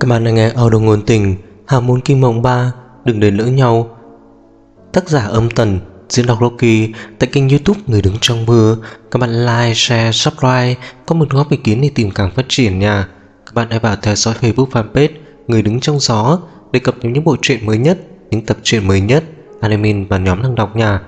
Các bạn đang nghe audio ngôn tình Hào môn Kim Mộng 3 Đừng để lỡ nhau. Tác giả Âm Tần, diễn đọc Loki tại kênh YouTube Người Đứng Trong Mưa. Các bạn like, share, subscribe, có một góp ý kiến để tìm càng phát triển nha. Các bạn hãy vào theo dõi Facebook fanpage Người Đứng Trong Gió để cập nhật những bộ truyện mới nhất, những tập truyện mới nhất, admin và nhóm đang đọc nha.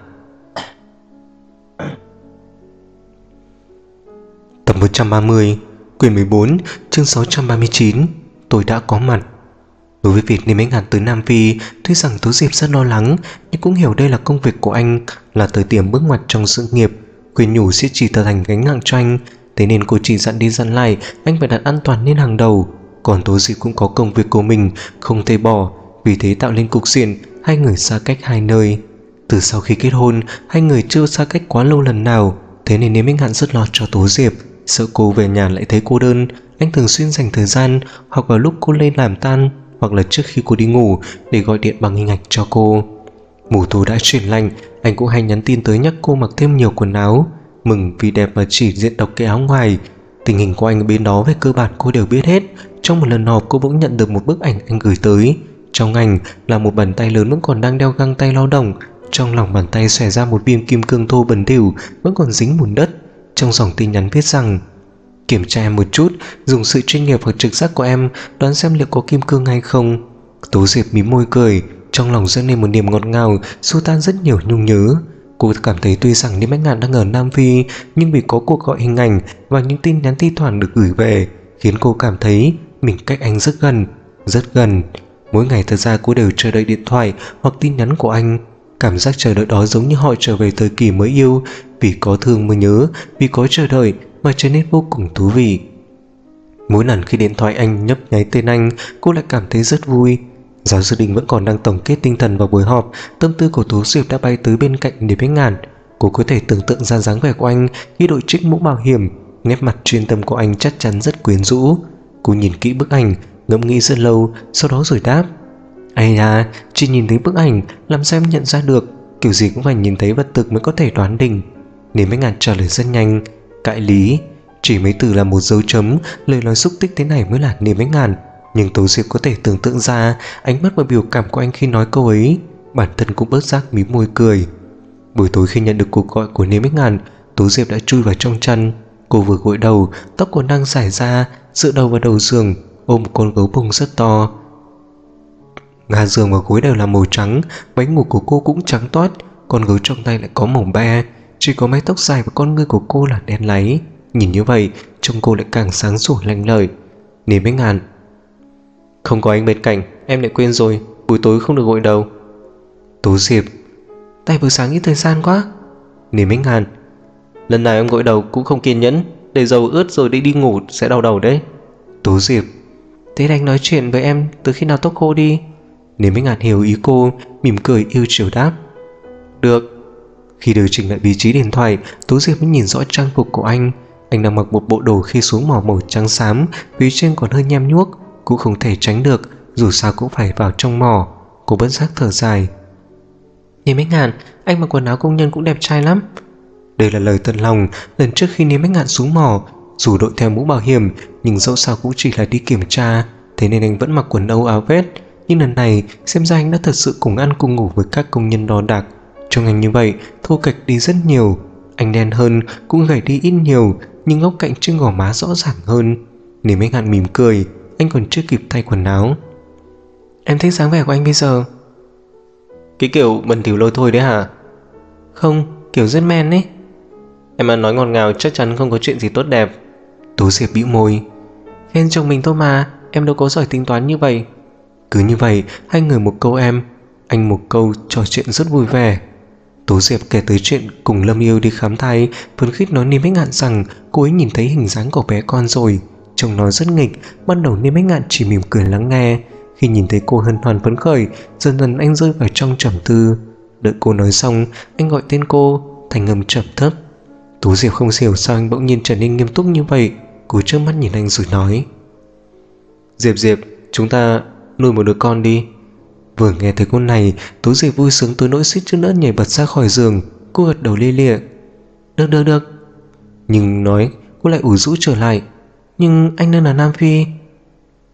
Tập 130, quyển 14, chương 639. Tôi đã có mặt. Đối với việc Niêm Ánh Hàn tới Nam Phi, tuy rằng Tố Diệp rất lo lắng, nhưng cũng hiểu đây là công việc của anh, là thời điểm bước ngoặt trong sự nghiệp, khuyên nhủ sẽ chỉ trở thành gánh nặng cho anh. Thế nên cô chỉ dặn đi dặn lại anh phải đặt an toàn lên hàng đầu. Còn Tố Diệp cũng có công việc của mình, không thể bỏ. Vì thế tạo nên cục diện hai người xa cách hai nơi. Từ sau khi kết hôn, hai người chưa xa cách quá lâu lần nào. Thế nên Niêm Ánh Hàn rất lo cho Tố Diệp, sợ cô về nhà lại thấy cô đơn. Anh thường xuyên dành thời gian hoặc vào lúc cô lên làm tan, hoặc là trước khi cô đi ngủ, để gọi điện bằng hình ảnh cho cô. Mùa thu đã chuyển lạnh, anh cũng hay nhắn tin tới nhắc cô mặc thêm nhiều quần áo, mừng vì đẹp mà chỉ diện độc cái áo ngoài. Tình hình của anh ở bên đó về cơ bản cô đều biết hết. Trong một lần họp cô bỗng nhận được một bức ảnh anh gửi tới. Trong ảnh là một bàn tay lớn vẫn còn đang đeo găng tay lao động. Trong lòng bàn tay xòe ra một viên kim cương thô bẩn thỉu vẫn còn dính bùn đất. Trong dòng tin nhắn viết rằng: kiểm tra em một chút, dùng sự chuyên nghiệp và trực giác của em đoán xem liệu có kim cương hay không. Tố Diệp mím môi cười, trong lòng dâng lên một niềm ngọt ngào, xua tan rất nhiều nhung nhớ. Cô cảm thấy tuy rằng Niêm Ánh Hàn đang ở Nam Phi, nhưng vì có cuộc gọi hình ảnh và những tin nhắn thi thoảng được gửi về, khiến cô cảm thấy mình cách anh rất gần, rất gần. Mỗi ngày thật ra cô đều chờ đợi điện thoại hoặc tin nhắn của anh. Cảm giác chờ đợi đó giống như họ trở về thời kỳ mới yêu, vì có thương mới nhớ, vì có chờ đợi mà trở nên vô cùng thú vị. Mỗi lần khi điện thoại anh nhấp nháy tên anh, cô lại cảm thấy rất vui. Giáo sư Đình vẫn còn đang tổng kết tinh thần vào buổi họp, tâm tư của Tố Diệp đã bay tới bên cạnh Niêm Ánh Hàn. Cô có thể tưởng tượng ra dáng vẻ của anh khi đội trích mũ bảo hiểm, nét mặt chuyên tâm của anh chắc chắn rất quyến rũ. Cô nhìn kỹ bức ảnh, ngẫm nghĩ rất lâu, sau đó rồi đáp: ai à, chỉ nhìn thấy bức ảnh làm sao em nhận ra được, kiểu gì cũng phải nhìn thấy vật thực mới có thể đoán định. Niêm Ánh Hàn trả lời rất nhanh: cãi lý. Chỉ mấy từ là một dấu chấm, lời nói xúc tích thế này mới là Niêm Ánh Hàn. Nhưng Tố Diệp có thể tưởng tượng ra ánh mắt và biểu cảm của anh khi nói câu ấy. Bản thân cũng bớt giác mím môi cười. Buổi tối khi nhận được cuộc gọi của Niêm Ánh Hàn, Tố Diệp đã chui vào trong chăn. Cô vừa gội đầu, tóc còn đang rải ra, dựa đầu vào đầu giường, ôm một con gấu bông rất to. Ga giường và gối đều là màu trắng, váy ngủ của cô cũng trắng toát, con gấu trong tay lại có màu be. Chỉ có mái tóc dài và con ngươi của cô là đen láy. Nhìn như vậy trông cô lại càng sáng sủa lanh lợi. Niêm Ánh Hàn: không có anh bên cạnh em lại quên rồi, buổi tối không được gội đầu. Tố Diệp: tay buổi sáng ít thời gian quá. Niêm Ánh Hàn: lần nào em gội đầu cũng không kiên nhẫn, để dầu ướt rồi đi ngủ sẽ đau đầu đấy. Tố Diệp: thế anh nói chuyện với em từ khi nào tóc khô đi. Niêm Ánh Hàn hiểu ý cô, mỉm cười yêu chiều đáp: được. Khi điều chỉnh lại vị trí điện thoại, Tố Diệp mới nhìn rõ trang phục của anh. Anh đang mặc một bộ đồ khi xuống màu màu trắng xám, phía trên còn hơi nhem nhuốc, cũng không thể tránh được, dù sao cũng phải vào trong mỏ. Cô bất giác thở dài: Niêm Ánh Hàn, anh mặc quần áo công nhân cũng đẹp trai lắm. Đây là lời thật lòng. Lần trước khi Niêm Ánh Hàn xuống mỏ, dù đội theo mũ bảo hiểm, nhưng dẫu sao cũng chỉ là đi kiểm tra, thế nên anh vẫn mặc quần âu áo vest. Nhưng lần này xem ra anh đã thật sự cùng ăn cùng ngủ với các công nhân đo đạc. Trông anh như vậy thô kệch đi rất nhiều. Anh đen hơn, cũng gầy đi ít nhiều, nhưng góc cạnh trên gò má rõ ràng hơn. Niêm Ánh Hàn mỉm cười. Anh còn chưa kịp thay quần áo: em thích dáng vẻ của anh bây giờ. Cái kiểu bẩn thỉu lôi thôi đấy hả? Không, kiểu rất men ấy. Em mà nói ngọt ngào chắc chắn không có chuyện gì tốt đẹp. Tố Diệp bĩu môi: khen chồng mình thôi mà, em đâu có giỏi tính toán như vậy. Cứ như vậy, hai người một câu em, anh một câu, trò chuyện rất vui vẻ. Tố Diệp kể tới chuyện cùng Lâm Yêu đi khám thai, phấn khích nói Niêm Ánh Hàn rằng cô ấy nhìn thấy hình dáng của bé con rồi. Trông nó rất nghịch. Ban đầu Niêm Ánh Hàn chỉ mỉm cười lắng nghe. Khi nhìn thấy cô hân hoan phấn khởi, dần dần anh rơi vào trong trầm tư. Đợi cô nói xong, anh gọi tên cô, thành âm trầm thấp. Tố Diệp không hiểu sao anh bỗng nhiên trở nên nghiêm túc như vậy. Cô trợn mắt nhìn anh rồi nói: Diệp, chúng ta nuôi một đứa con đi. Vừa nghe thấy câu này, Tố Diệp vui sướng tới nỗi suýt chút nữa nhảy bật ra khỏi giường. Cô gật đầu lia lịa: được. Nhưng nói cô lại ủ rũ trở lại: nhưng anh đang ở Nam Phi.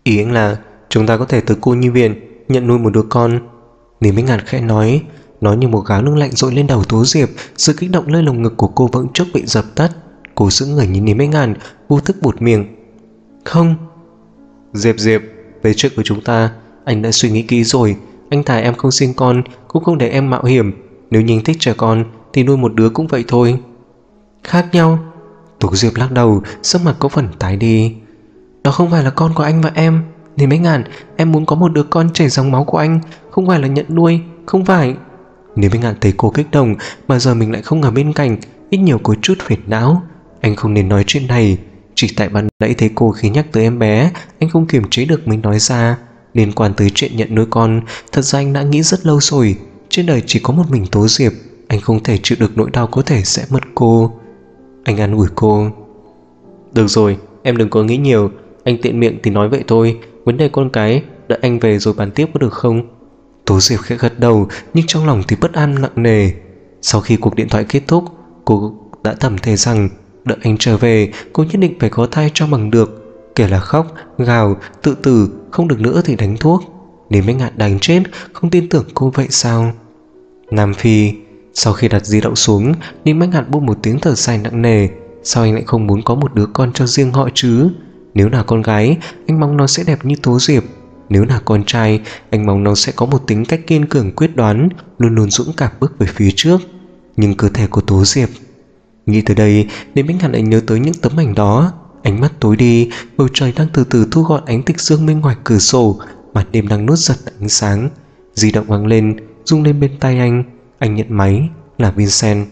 Ý anh là chúng ta có thể tới cô nhi viện nhận nuôi một đứa con. Lý Minh Ngạn khẽ nói như một gáo nước lạnh dội lên đầu Tố Diệp. Sự kích động nơi lồng ngực của cô bỗng chốc bị dập tắt. Cô sững người nhìn Lý Minh Ngạn, vô thức buột miệng. Không. Diệp, về chuyện của chúng ta anh đã suy nghĩ kỹ rồi. Anh thà em không sinh con cũng không để em mạo hiểm. Nếu Nhinh thích trẻ con thì nuôi một đứa cũng vậy thôi. Khác nhau. Tố Diệp lắc đầu, sắc mặt có phần tái đi. Đó không phải là con của anh và em. Lý Minh Ngạn, em muốn có một đứa con chảy dòng máu của anh, không phải là nhận nuôi, không phải. Lý Minh Ngạn thấy cô kích động mà giờ mình lại không ở bên cạnh, ít nhiều có chút phiền não. Anh không nên nói chuyện này. Chỉ tại ban nãy thấy cô khi nhắc tới em bé, anh không kiềm chế được mình nói ra. Liên quan tới chuyện nhận nuôi con, thật ra anh đã nghĩ rất lâu rồi. Trên đời chỉ có một mình Tố Diệp, anh không thể chịu được nỗi đau có thể sẽ mất cô. Anh an ủi cô. Được rồi, em đừng có nghĩ nhiều. Anh tiện miệng thì nói vậy thôi. Vấn đề con cái đợi anh về rồi bàn tiếp có được không? Tố Diệp khẽ gật đầu, nhưng trong lòng thì bất an nặng nề. Sau khi cuộc điện thoại kết thúc, cô đã thầm thề rằng đợi anh trở về, cô nhất định phải có thai cho bằng được. Kể là khóc, gào, tự tử, không được nữa thì đánh thuốc. Lý Minh Ngạn đáng chết, không tin tưởng cô vậy sao? Nam Phi. Sau khi đặt di động xuống, Lý Minh Ngạn buông một tiếng thở dài nặng nề. Sao anh lại không muốn có một đứa con cho riêng họ chứ? Nếu là con gái, anh mong nó sẽ đẹp như Tố Diệp. Nếu là con trai, anh mong nó sẽ có một tính cách kiên cường quyết đoán, luôn luôn dũng cảm bước về phía trước. Nhưng cơ thể của Tố Diệp. Nghĩ tới đây, Lý Minh Ngạn lại nhớ tới những tấm ảnh đó. Ánh mắt tối đi, bầu trời đang từ từ thu gọn ánh tịch dương bên ngoài cửa sổ, màn đêm đang nuốt giật ánh sáng. Di động vang lên, rung lên bên tai anh. Anh nhận máy, là Vincent.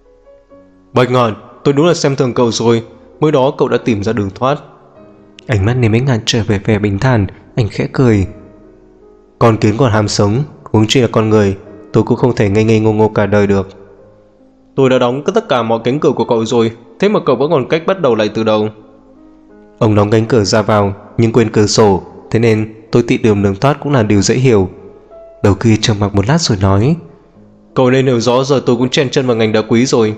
Bạch Ngạn, tôi đúng là xem thường cậu rồi. Mới đó cậu đã tìm ra đường thoát. Ánh mắt Lý Minh Ngạn trở về vẻ bình thản. Anh khẽ cười. Con kiến còn ham sống, huống chi là con người. Tôi cũng không thể ngây ngây ngô ngô cả đời được. Tôi đã đóng tất cả mọi cánh cửa của cậu rồi, thế mà cậu vẫn còn cách bắt đầu lại từ đầu. Ông đóng cánh cửa ra vào nhưng quên cửa sổ, thế nên tôi tìm đường thoát cũng là điều dễ hiểu. Đầu kia trầm mặc một lát rồi nói. Cậu nên hiểu rõ giờ tôi cũng chen chân vào ngành đá quý rồi.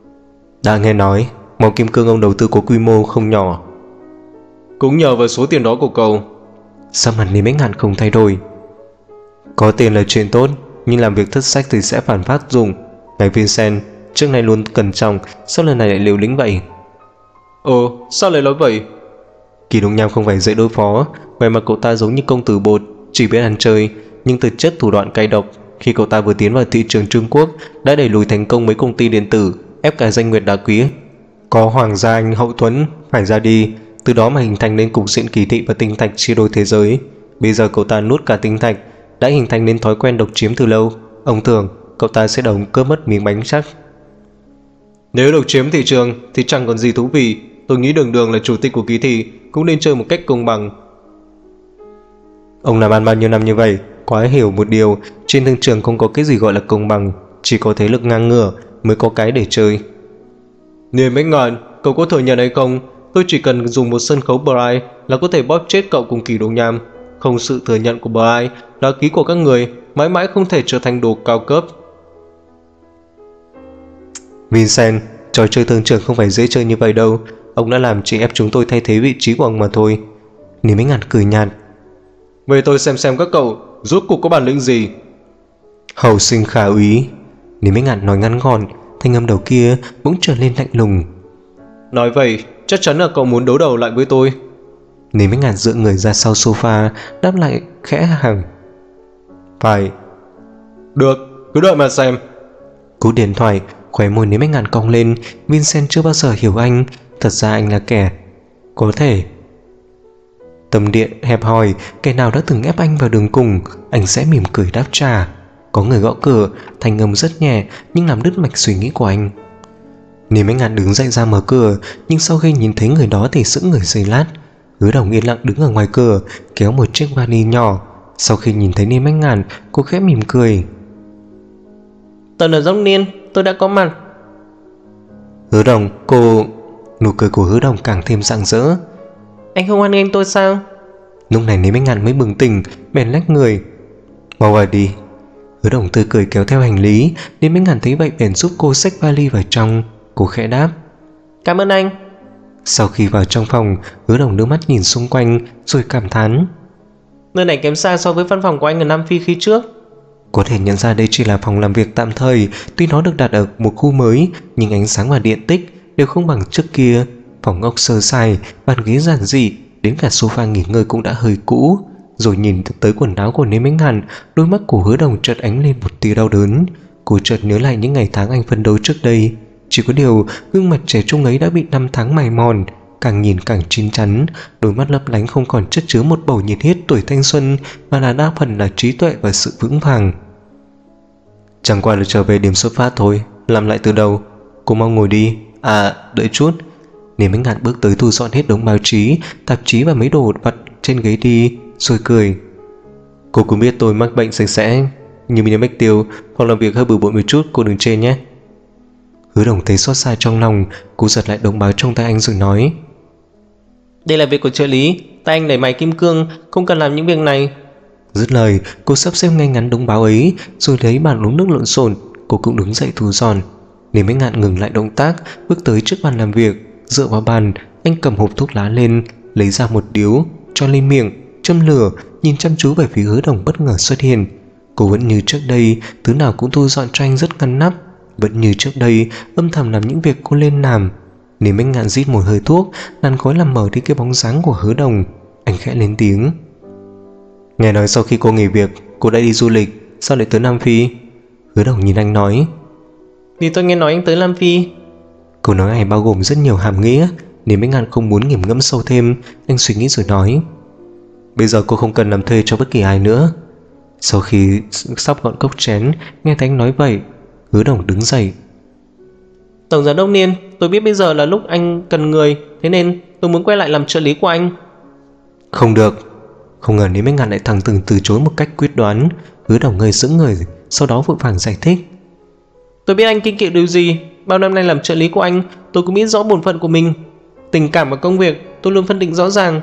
Đã nghe nói mỏ kim cương ông đầu tư có quy mô không nhỏ. Cũng nhờ vào số tiền đó của cậu. Sao mặt Lý Minh Ngạn không thay đổi? Có tiền là chuyện tốt, nhưng làm việc thất sách thì sẽ phản phát dụng. Ngài Vincent trước này luôn cẩn trọng, sao lần này lại liều lĩnh vậy? Sao lại nói vậy? Kỳ Đông Nham không phải dễ đối phó. Vậy mà cậu ta giống như công tử bột, chỉ biết ăn chơi, nhưng thực chất thủ đoạn cay độc. Khi cậu ta vừa tiến vào thị trường Trung Quốc, đã đẩy lùi thành công mấy công ty điện tử, ép cả danh nguyệt đá quý. Có Hoàng gia Anh hậu thuẫn phải ra đi, từ đó mà hình thành nên cục diện kỳ thị và tinh thạch chia đôi thế giới. Bây giờ cậu ta nuốt cả tinh thạch, đã hình thành nên thói quen độc chiếm từ lâu. Ông tưởng cậu ta sẽ đồng cướp mất miếng bánh chắc. Nếu độc chiếm thị trường thì chẳng còn gì thú vị. Tôi nghĩ Đường Đường là chủ tịch của kỳ thị cũng nên chơi một cách công bằng. Ông làm ăn bao nhiêu năm như vậy, quá hiểu một điều, trên thương trường không có cái gì gọi là công bằng, chỉ có thế lực ngang ngửa mới có cái để chơi. Niềm Minh Ngạn, cậu có thừa nhận hay không? Tôi chỉ cần dùng một sân khấu Bright là có thể bóp chết cậu cùng Kỳ Đông Nham. Không sự thừa nhận của Bright, đá ký của các người mãi mãi không thể trở thành đồ cao cấp. Vincent, trò chơi thương trường không phải dễ chơi như vậy đâu. Ông đã làm chỉ ép chúng tôi thay thế vị trí của ông mà thôi. Lý Minh Ngạn cười nhạt. Vậy tôi xem các cậu rốt cuộc có bản lĩnh gì. Hầu sinh khả úy. Lý Minh Ngạn nói ngắn gọn, thanh âm đầu kia bỗng trở lên lạnh lùng. Nói vậy chắc chắn là cậu muốn đấu đầu lại với tôi. Lý Minh Ngạn dựa người ra sau sofa, đáp lại khẽ hằng. Phải. Được, cứ đợi mà xem. Cú điện thoại, khóe môi Lý Minh Ngạn cong lên. Vincent chưa bao giờ hiểu anh. Thật ra anh là kẻ có thể tâm địa hẹp hòi, kẻ nào đã từng ép anh vào đường cùng, anh sẽ mỉm cười đáp trả. Có người gõ cửa, thanh âm rất nhẹ nhưng làm đứt mạch suy nghĩ của anh. Lý Minh Ngạn đứng dậy ra mở cửa, nhưng sau khi nhìn thấy người đó thì sững người giây lát. Hứa Đồng yên lặng đứng ở ngoài cửa, kéo một chiếc vali nhỏ. Sau khi nhìn thấy Lý Minh Ngạn, cô khẽ mỉm cười. Tôi là Dốc Niên, tôi đã có mặt. Hứa Đồng, cô... Nụ cười của Hứa Đồng càng thêm rạng rỡ. Anh không hoan nghênh tôi sao? Lúc này Lý Minh Ngạn mới bừng tỉnh, bèn lách người. Mau vào đi. Hứa Đồng tươi cười kéo theo hành lý. Lý Minh Ngạn thấy vậy bèn giúp cô xách vali vào trong. Cô khẽ đáp. Cảm ơn anh. Sau khi vào trong phòng, Hứa Đồng đưa mắt nhìn xung quanh rồi cảm thán: Nơi này kém xa so với văn phòng của anh ở Nam Phi khi trước. Có thể nhận ra đây chỉ là phòng làm việc tạm thời, tuy nó được đặt ở một khu mới, nhưng ánh sáng và điện tích đều không bằng trước kia. Phòng ốc sơ sài, bàn ghế giản dị, đến cả sofa nghỉ ngơi cũng đã hơi cũ. Rồi nhìn tới quần áo của Niêm Ánh Hàn, đôi mắt của Hứa Đồng chợt ánh lên một tia đau đớn. Cô chợt nhớ lại những ngày tháng anh phấn đấu trước đây. Chỉ có điều gương mặt trẻ trung ấy đã bị năm tháng mài mòn, càng nhìn càng chín chắn, đôi mắt lấp lánh không còn chất chứa một bầu nhiệt huyết tuổi thanh xuân, mà là đa phần là trí tuệ và sự vững vàng. Chẳng qua là trở về điểm xuất phát thôi, làm lại từ đầu. Cô mau ngồi đi. À, đợi chút. Niềm Ánh Ngạn bước tới thu dọn hết đống báo chí, tạp chí và mấy đồ vật trên ghế đi, rồi cười. Cô cũng biết tôi mắc bệnh sạch sẽ, nhưng mình Bách Tiêu, phòng làm việc hơi bừa bộn một chút, cô đừng chê nhé. Hứa Đồng thấy xót xa trong lòng, cô giật lại đống báo trong tay anh rồi nói: Đây là việc của trợ lý, tay anh đẩy mày kim cương, không cần làm những việc này. Dứt lời, cô sắp xếp ngay ngắn đống báo ấy, rồi lấy bàn uống nước lộn xộn. Cô cũng đứng dậy thu dọn. Niềm Ánh Ngạn ngừng lại động tác, bước tới trước bàn làm việc, dựa vào bàn. Anh cầm hộp thuốc lá lên, lấy ra một điếu, cho lên miệng, châm lửa, nhìn chăm chú về phía Hứa Đồng bất ngờ xuất hiện. Cô vẫn như trước đây, thứ nào cũng thu dọn cho anh rất ngăn nắp, vẫn như trước đây, âm thầm làm những việc cô lên làm. Niềm Ánh Ngạn rít một hơi thuốc, làn khói làm mờ đi cái bóng dáng của Hứa Đồng. Anh khẽ lên tiếng: Nghe nói sau khi cô nghỉ việc, cô đã đi du lịch, sao lại tới Nam Phi? Hứa Đồng nhìn anh nói: Vì tôi nghe nói anh tới Nam Phi. Câu nói này bao gồm rất nhiều hàm nghĩa, Niềm Ánh Ngạn không muốn nghiền ngẫm sâu thêm. Anh suy nghĩ rồi nói: Bây giờ cô không cần làm thuê cho bất kỳ ai nữa. Sau khi sắp gọn cốc chén, nghe thấy anh nói vậy, Hứa Đồng đứng dậy: Tổng giám đốc Niên, tôi biết bây giờ là lúc anh cần người, thế nên tôi muốn quay lại làm trợ lý của anh. Không được. Không ngờ Niềm Ánh Ngạn lại thẳng thừng từ chối một cách quyết đoán. Hứa Đồng ngây sững người, sau đó vội vàng giải thích: Tôi biết anh kiêng kỵ điều gì, bao năm nay làm trợ lý của anh, tôi cũng biết rõ bổn phận của mình. Tình cảm và công việc tôi luôn phân định rõ ràng.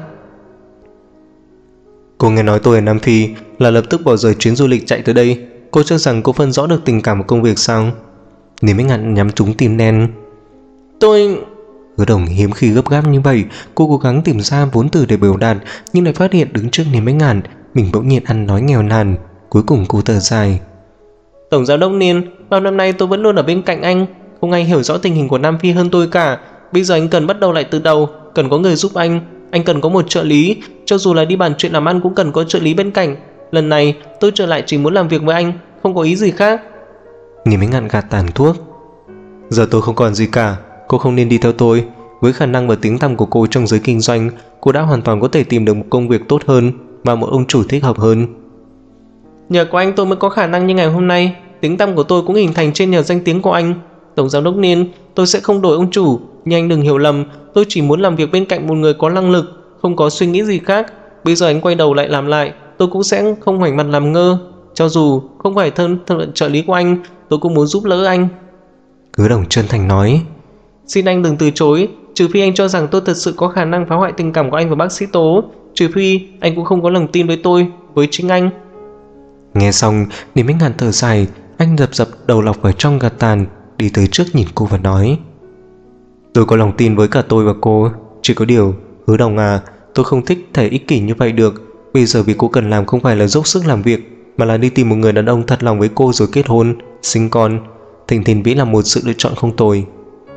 Cô nghe nói tôi ở Nam Phi là lập tức bỏ rời chuyến du lịch chạy tới đây. Cô cho rằng cô phân rõ được tình cảm và công việc sao? Niềm Ánh Ngạn nhắm trúng tim đen. Tôi... Hứa Đồng hiếm khi gấp gáp như vậy. Cô cố gắng tìm ra vốn từ để biểu đạt, nhưng lại phát hiện đứng trước Niềm Ánh Ngạn, mình bỗng nhiên ăn nói nghèo nàn. Cuối cùng cô thở dài: Tổng giám đốc Niên, bao năm nay tôi vẫn luôn ở bên cạnh anh, không ai hiểu rõ tình hình của Nam Phi hơn tôi cả. Bây giờ anh cần bắt đầu lại từ đầu, cần có người giúp anh cần có một trợ lý, cho dù là đi bàn chuyện làm ăn cũng cần có trợ lý bên cạnh. Lần này tôi trở lại chỉ muốn làm việc với anh, không có ý gì khác. Niềm Ánh Ngạn gạt tàn thuốc: Giờ tôi không còn gì cả, cô không nên đi theo tôi. Với khả năng và tiếng tăm của cô trong giới kinh doanh, cô đã hoàn toàn có thể tìm được một công việc tốt hơn và một ông chủ thích hợp hơn. Nhờ có anh tôi mới có khả năng như ngày hôm nay, tiếng tăm của tôi cũng hình thành trên nhờ danh tiếng của anh. Tổng giám đốc Niên, tôi sẽ không đổi ông chủ, nhưng anh đừng hiểu lầm, tôi chỉ muốn làm việc bên cạnh một người có năng lực, không có suy nghĩ gì khác. Bây giờ anh quay đầu lại làm lại, tôi cũng sẽ không ngoảnh mặt làm ngơ. Cho dù không phải thân phận trợ lý của anh, tôi cũng muốn giúp đỡ anh. Hứa Đồng chân thành nói: Xin anh đừng từ chối, trừ phi anh cho rằng tôi thật sự có khả năng phá hoại tình cảm của anh và bác sĩ Tố, trừ phi anh cũng không có lòng tin với tôi, với chính anh. Nghe xong, Niềm Ánh Ngạn thở dài. Anh dập dập đầu lọc vào trong gạt tàn, đi tới trước nhìn cô và nói: Tôi có lòng tin với cả tôi và cô, chỉ có điều, Hứa Đồng à, tôi không thích thể ích kỷ như vậy được. Bây giờ việc cô cần làm không phải là dốc sức làm việc, mà là đi tìm một người đàn ông thật lòng với cô rồi kết hôn, sinh con. Thịnh Thiền Vĩ là một sự lựa chọn không tồi.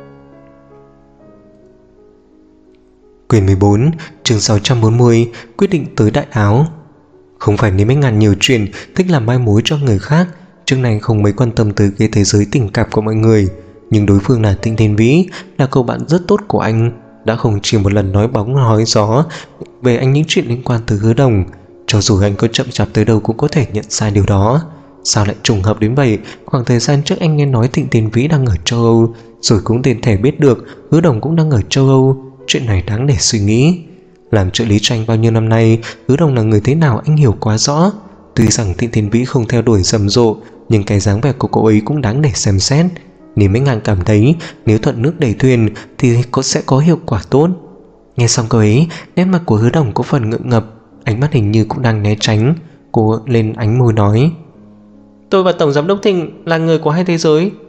Quyển 14, chương 640, quyết định tới Đại Áo. Không phải Niềm Ánh Ngạn nhiều chuyện, thích làm mai mối cho người khác. Trước này không mấy quan tâm tới cái thế giới tình cảm của mọi người, nhưng đối phương là Thịnh Thiền Vĩ, là cậu bạn rất tốt của anh, đã không chỉ một lần nói bóng nói gió về anh những chuyện liên quan tới Hứa Đồng. Cho dù anh có chậm chạp tới đâu cũng có thể nhận ra điều đó. Sao lại trùng hợp đến vậy? Khoảng thời gian trước anh nghe nói Thịnh Thiền Vĩ đang ở châu Âu, rồi cũng tiền thể biết được Hứa Đồng cũng đang ở châu Âu. Chuyện này đáng để suy nghĩ. Làm trợ lý cho anh bao nhiêu năm nay, Hứa Đồng là người thế nào anh hiểu quá rõ. Tuy rằng Thịnh Thiền Vĩ không theo đuổi rầm rộ, nhưng cái dáng vẻ của cậu ấy cũng đáng để xem xét. Niềm Ánh Ngạn cảm thấy nếu thuận nước đẩy thuyền thì sẽ có hiệu quả tốt. Nghe xong câu ấy, nét mặt của Hứa Đồng có phần ngượng ngập, ánh mắt hình như cũng đang né tránh. Cô lên ánh môi nói: Tôi và Tổng giám đốc Thịnh là người của hai thế giới.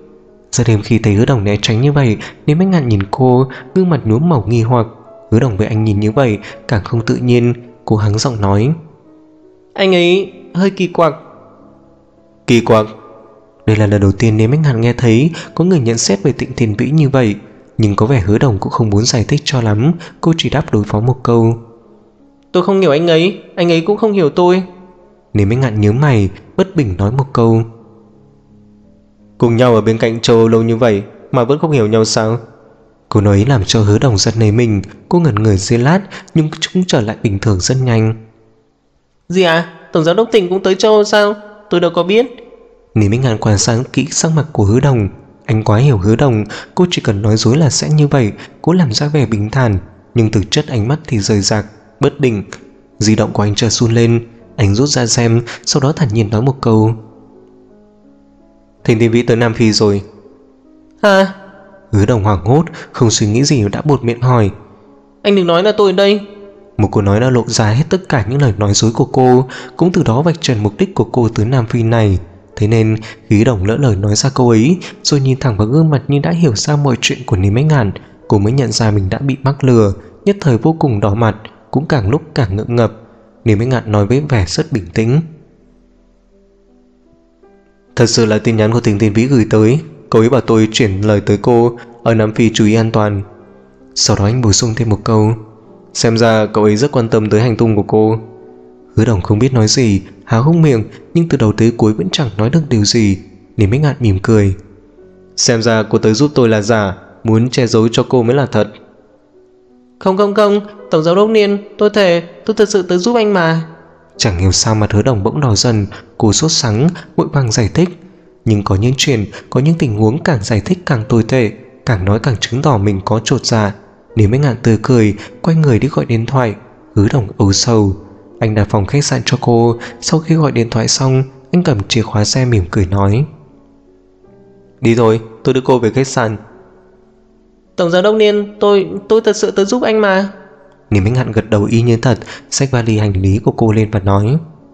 Giờ đêm khi thấy Hứa Đồng né tránh như vậy, Lý Bách Ngạn nhìn cô, gương mặt nhuốm màu nghi hoặc. Hứa Đồng với anh nhìn như vậy càng không tự nhiên. Cô hắng giọng nói: Anh ấy hơi kỳ quặc. Kỳ quặc? Đây là lần đầu tiên Lý Bách Ngạn nghe thấy có người nhận xét về Tịnh Thiên Vĩ như vậy. Nhưng có vẻ Hứa Đồng cũng không muốn giải thích cho lắm. Cô chỉ đáp đối phó một câu: Tôi không hiểu anh ấy cũng không hiểu tôi. Lý Bách Ngạn nhớ mày, bất bình nói một câu: Cùng nhau ở bên cạnh châu Âu lâu như vậy mà vẫn không hiểu nhau sao? Câu nói làm cho Hứa Đồng giật nảy mình. Cô ngẩn người giây lát nhưng cũng trở lại bình thường rất nhanh. Gì à? Tổng giám đốc Tỉnh cũng tới châu Âu sao? Tôi đâu có biết. Lý Minh Ngạn quan sát kỹ sắc mặt của Hứa Đồng. Anh quá hiểu Hứa Đồng. Cô chỉ cần nói dối là sẽ như vậy. Cố làm ra vẻ bình thản, nhưng thực chất ánh mắt thì rời rạc, bất định. Di động của anh chợt run lên. Anh rút ra xem, sau đó thản nhiên nói một câu: Thỉnh Thiên Vĩ tới Nam Phi rồi. Hả? Hứa Đồng hoảng hốt, không suy nghĩ gì đã buột miệng hỏi: Anh đừng nói là tôi ở đây. Một câu nói đã lộ ra hết tất cả những lời nói dối của cô, cũng từ đó vạch trần mục đích của cô tới Nam Phi này. Thế nên Hứa Đồng lỡ lời nói ra câu ấy, rồi nhìn thẳng vào gương mặt như đã hiểu ra mọi chuyện của Lý Bách Ngạn. Cô mới nhận ra mình đã bị mắc lừa, nhất thời vô cùng đỏ mặt, cũng càng lúc càng ngượng ngập. Lý Bách Ngạn nói với vẻ rất bình tĩnh: Thật sự là tin nhắn của Thỉnh Thiên Vĩ gửi tới. Cậu ấy bảo tôi chuyển lời tới cô, ở Nam Phi chú ý an toàn. Sau đó anh bổ sung thêm một câu: Xem ra cậu ấy rất quan tâm tới hành tung của cô. Hứa Đồng không biết nói gì, há hốc miệng, nhưng từ đầu tới cuối vẫn chẳng nói được điều gì. Lý Bách Ngạn mỉm cười: Xem ra cô tới giúp tôi là giả, muốn che giấu cho cô mới là thật. Không, Tổng giám đốc Niên, tôi thề, tôi thật sự tới giúp anh mà. Chẳng hiểu sao mặt Hứa Đồng bỗng đỏ dần. Cô sốt sắng, vội vàng giải thích. Nhưng có những chuyện, có những tình huống càng giải thích càng tồi tệ, càng nói càng chứng tỏ mình có chột dạ. Lý Bách Ngạn tươi cười, quay người đi gọi điện thoại. Hứa Đồng âu sầu. Anh đặt phòng khách sạn cho cô. Sau khi gọi điện thoại xong, anh cầm chìa khóa xe mỉm cười nói: Đi thôi, tôi đưa cô về khách sạn. Tổng giám đốc Niên, tôi thật sự tới giúp anh mà. Lý Bách Ngạn gật đầu y như thật, xách vali hành lý của cô lên và nói: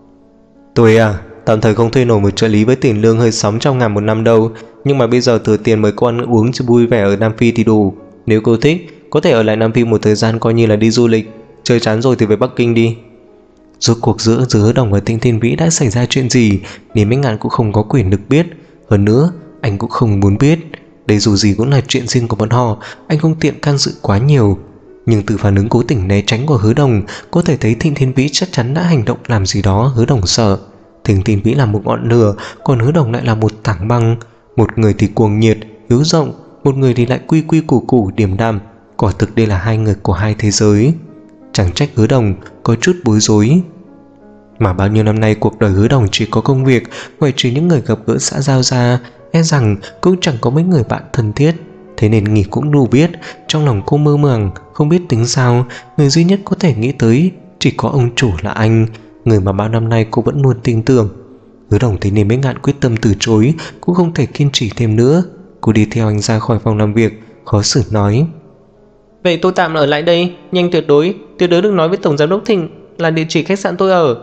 Tôi tạm thời không thuê nổi một trợ lý với tiền lương hơi sóng trong ngàn một năm đâu, nhưng mà bây giờ thừa tiền mời cô ăn uống cho vui vẻ ở Nam Phi thì đủ. Nếu cô thích, có thể ở lại Nam Phi một thời gian coi như là đi du lịch. Chơi chán rồi thì về Bắc Kinh đi. Rốt cuộc giữa Hứa Đồng và Tịnh Thiên Vĩ đã xảy ra chuyện gì, Lý Bách Ngạn cũng không có quyền được biết. Hơn nữa, anh cũng không muốn biết. Đây dù gì cũng là chuyện riêng của bọn họ, anh không tiện can dự quá nhiều. Nhưng từ phản ứng cố tình né tránh của Hứa Đồng, có thể thấy Tịnh Thiên Vĩ chắc chắn đã hành động làm gì đó Hứa Đồng sợ. Tịnh Thiên Vĩ là một ngọn lửa, còn Hứa Đồng lại là một tảng băng. Một người thì cuồng nhiệt, hiếu rộng, một người thì lại quy quy củ củ, điềm đạm. Quả thực đây là hai người của hai thế giới. Chẳng trách Hứa Đồng có chút bối rối. Mà bao nhiêu năm nay cuộc đời Hứa Đồng chỉ có công việc, ngoại trừ những người gặp gỡ xã giao ra, e rằng cũng chẳng có mấy người bạn thân thiết. Thế nên nghĩ cũng đủ biết, trong lòng cô mơ màng, không biết tính sao. Người duy nhất có thể nghĩ tới chỉ có ông chủ là anh, người mà bao năm nay cô vẫn luôn tin tưởng. Hứa Đồng thấy nên Bách Ngạn quyết tâm từ chối, cũng không thể kiên trì thêm nữa. Cô đi theo anh ra khỏi phòng làm việc, khó xử nói: Vậy tôi tạm ở lại đây, nhưng tuyệt đối đừng nói với Tổng giám đốc Thịnh là địa chỉ khách sạn tôi ở.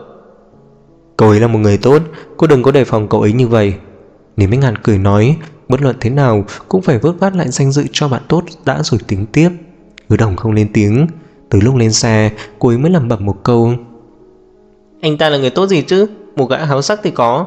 Cậu ấy là một người tốt, cô đừng có đề phòng cậu ấy như vậy. Lý Bách Ngạn cười nói: Bất luận thế nào cũng phải vớt vát lại danh dự cho bạn tốt đã rồi tính tiếp. Hứa Đồng không lên tiếng. Tới lúc lên xe, cô ấy mới lẩm bẩm một câu: Anh ta là người tốt gì chứ, một gã háo sắc thì có.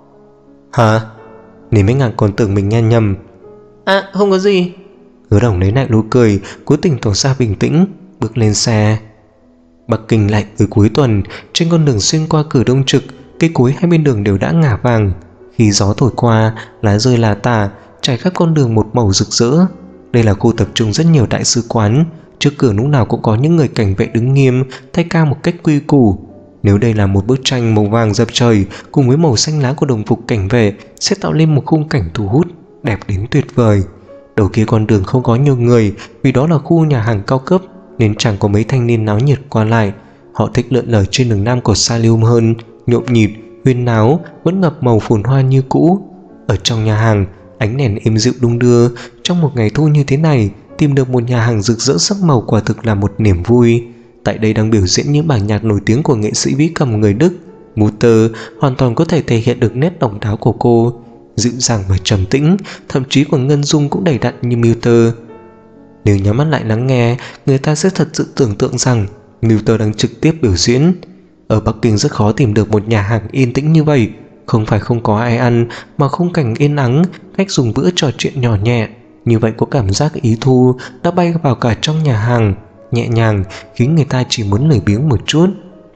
Hả? Lý Bách Ngạn còn tưởng mình nghe nhầm. Không có gì. Hứa Đồng lấy lại nụ cười, cố tình tỏ ra bình tĩnh, bước lên xe. Bắc Kinh lại tới cuối tuần. Trên con đường xuyên qua cửa Đông Trực, cây cối hai bên đường đều đã ngả vàng. Khi gió thổi qua, lá rơi là tả, trải khắp con đường một màu rực rỡ. Đây là khu tập trung rất nhiều đại sứ quán. Trước cửa lúc nào cũng có những người cảnh vệ đứng nghiêm, thay ca một cách quy củ. Nếu đây là một bức tranh màu vàng dập trời cùng với màu xanh lá của đồng phục cảnh vệ, sẽ tạo lên một khung cảnh thu hút, đẹp đến tuyệt vời. Đầu kia con đường không có nhiều người, vì đó là khu nhà hàng cao cấp nên chẳng có mấy thanh niên náo nhiệt qua lại. Họ thích lượn lờ trên đường Nam của Salium hơn, nhộn nhịp, huyên náo, vẫn ngập màu phồn hoa như cũ. Ở trong nhà hàng, ánh đèn êm dịu đung đưa. Trong một ngày thu như thế này, tìm được một nhà hàng rực rỡ sắc màu quả thực là một niềm vui. Tại đây đang biểu diễn những bản nhạc nổi tiếng của nghệ sĩ vĩ cầm người Đức Mutter, hoàn toàn có thể thể hiện được nét độc đáo của cô. dịu dàng và trầm tĩnh, thậm chí còn ngân dung cũng đầy đặn như Milter. Nếu nhắm mắt lại lắng nghe, người ta sẽ thật sự tưởng tượng rằng Milter đang trực tiếp biểu diễn. Ở Bắc Kinh rất khó tìm được một nhà hàng yên tĩnh như vậy, không phải không có ai ăn, mà khung cảnh yên ắng, cách dùng bữa trò chuyện nhỏ nhẹ. Như vậy có cảm giác ý thu đã bay vào cả trong nhà hàng, nhẹ nhàng khiến người ta chỉ muốn lười biếng một chút.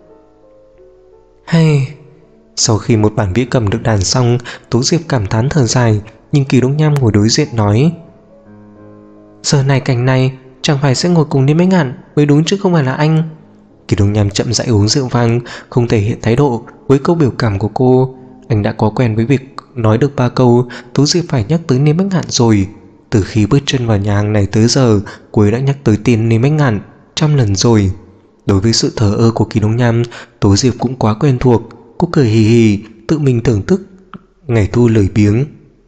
Hay... Sau khi một bản vĩ cầm được đàn xong, Tố Diệp cảm thán thở dài, nhìn Kỳ Đông Nham ngồi đối diện nói: giờ này cảnh này chẳng phải sẽ ngồi cùng Niêm Bách Ngạn mới đúng chứ không phải là anh. Kỳ Đông Nham chậm rãi uống rượu vang, không thể hiện thái độ với câu biểu cảm của cô. Anh đã có quen với việc nói được 3 câu Tố Diệp phải nhắc tới Niêm Bách Ngạn rồi. Từ khi bước chân vào nhà hàng này tới giờ, cô ấy đã nhắc tới tên Niêm Bách Ngạn 100 lần rồi. Đối với sự thờ ơ của Kỳ Đông Nham, Tố Diệp cũng quá quen thuộc. Cô cười hì hì, tự mình thưởng thức ngày thu lười biếng.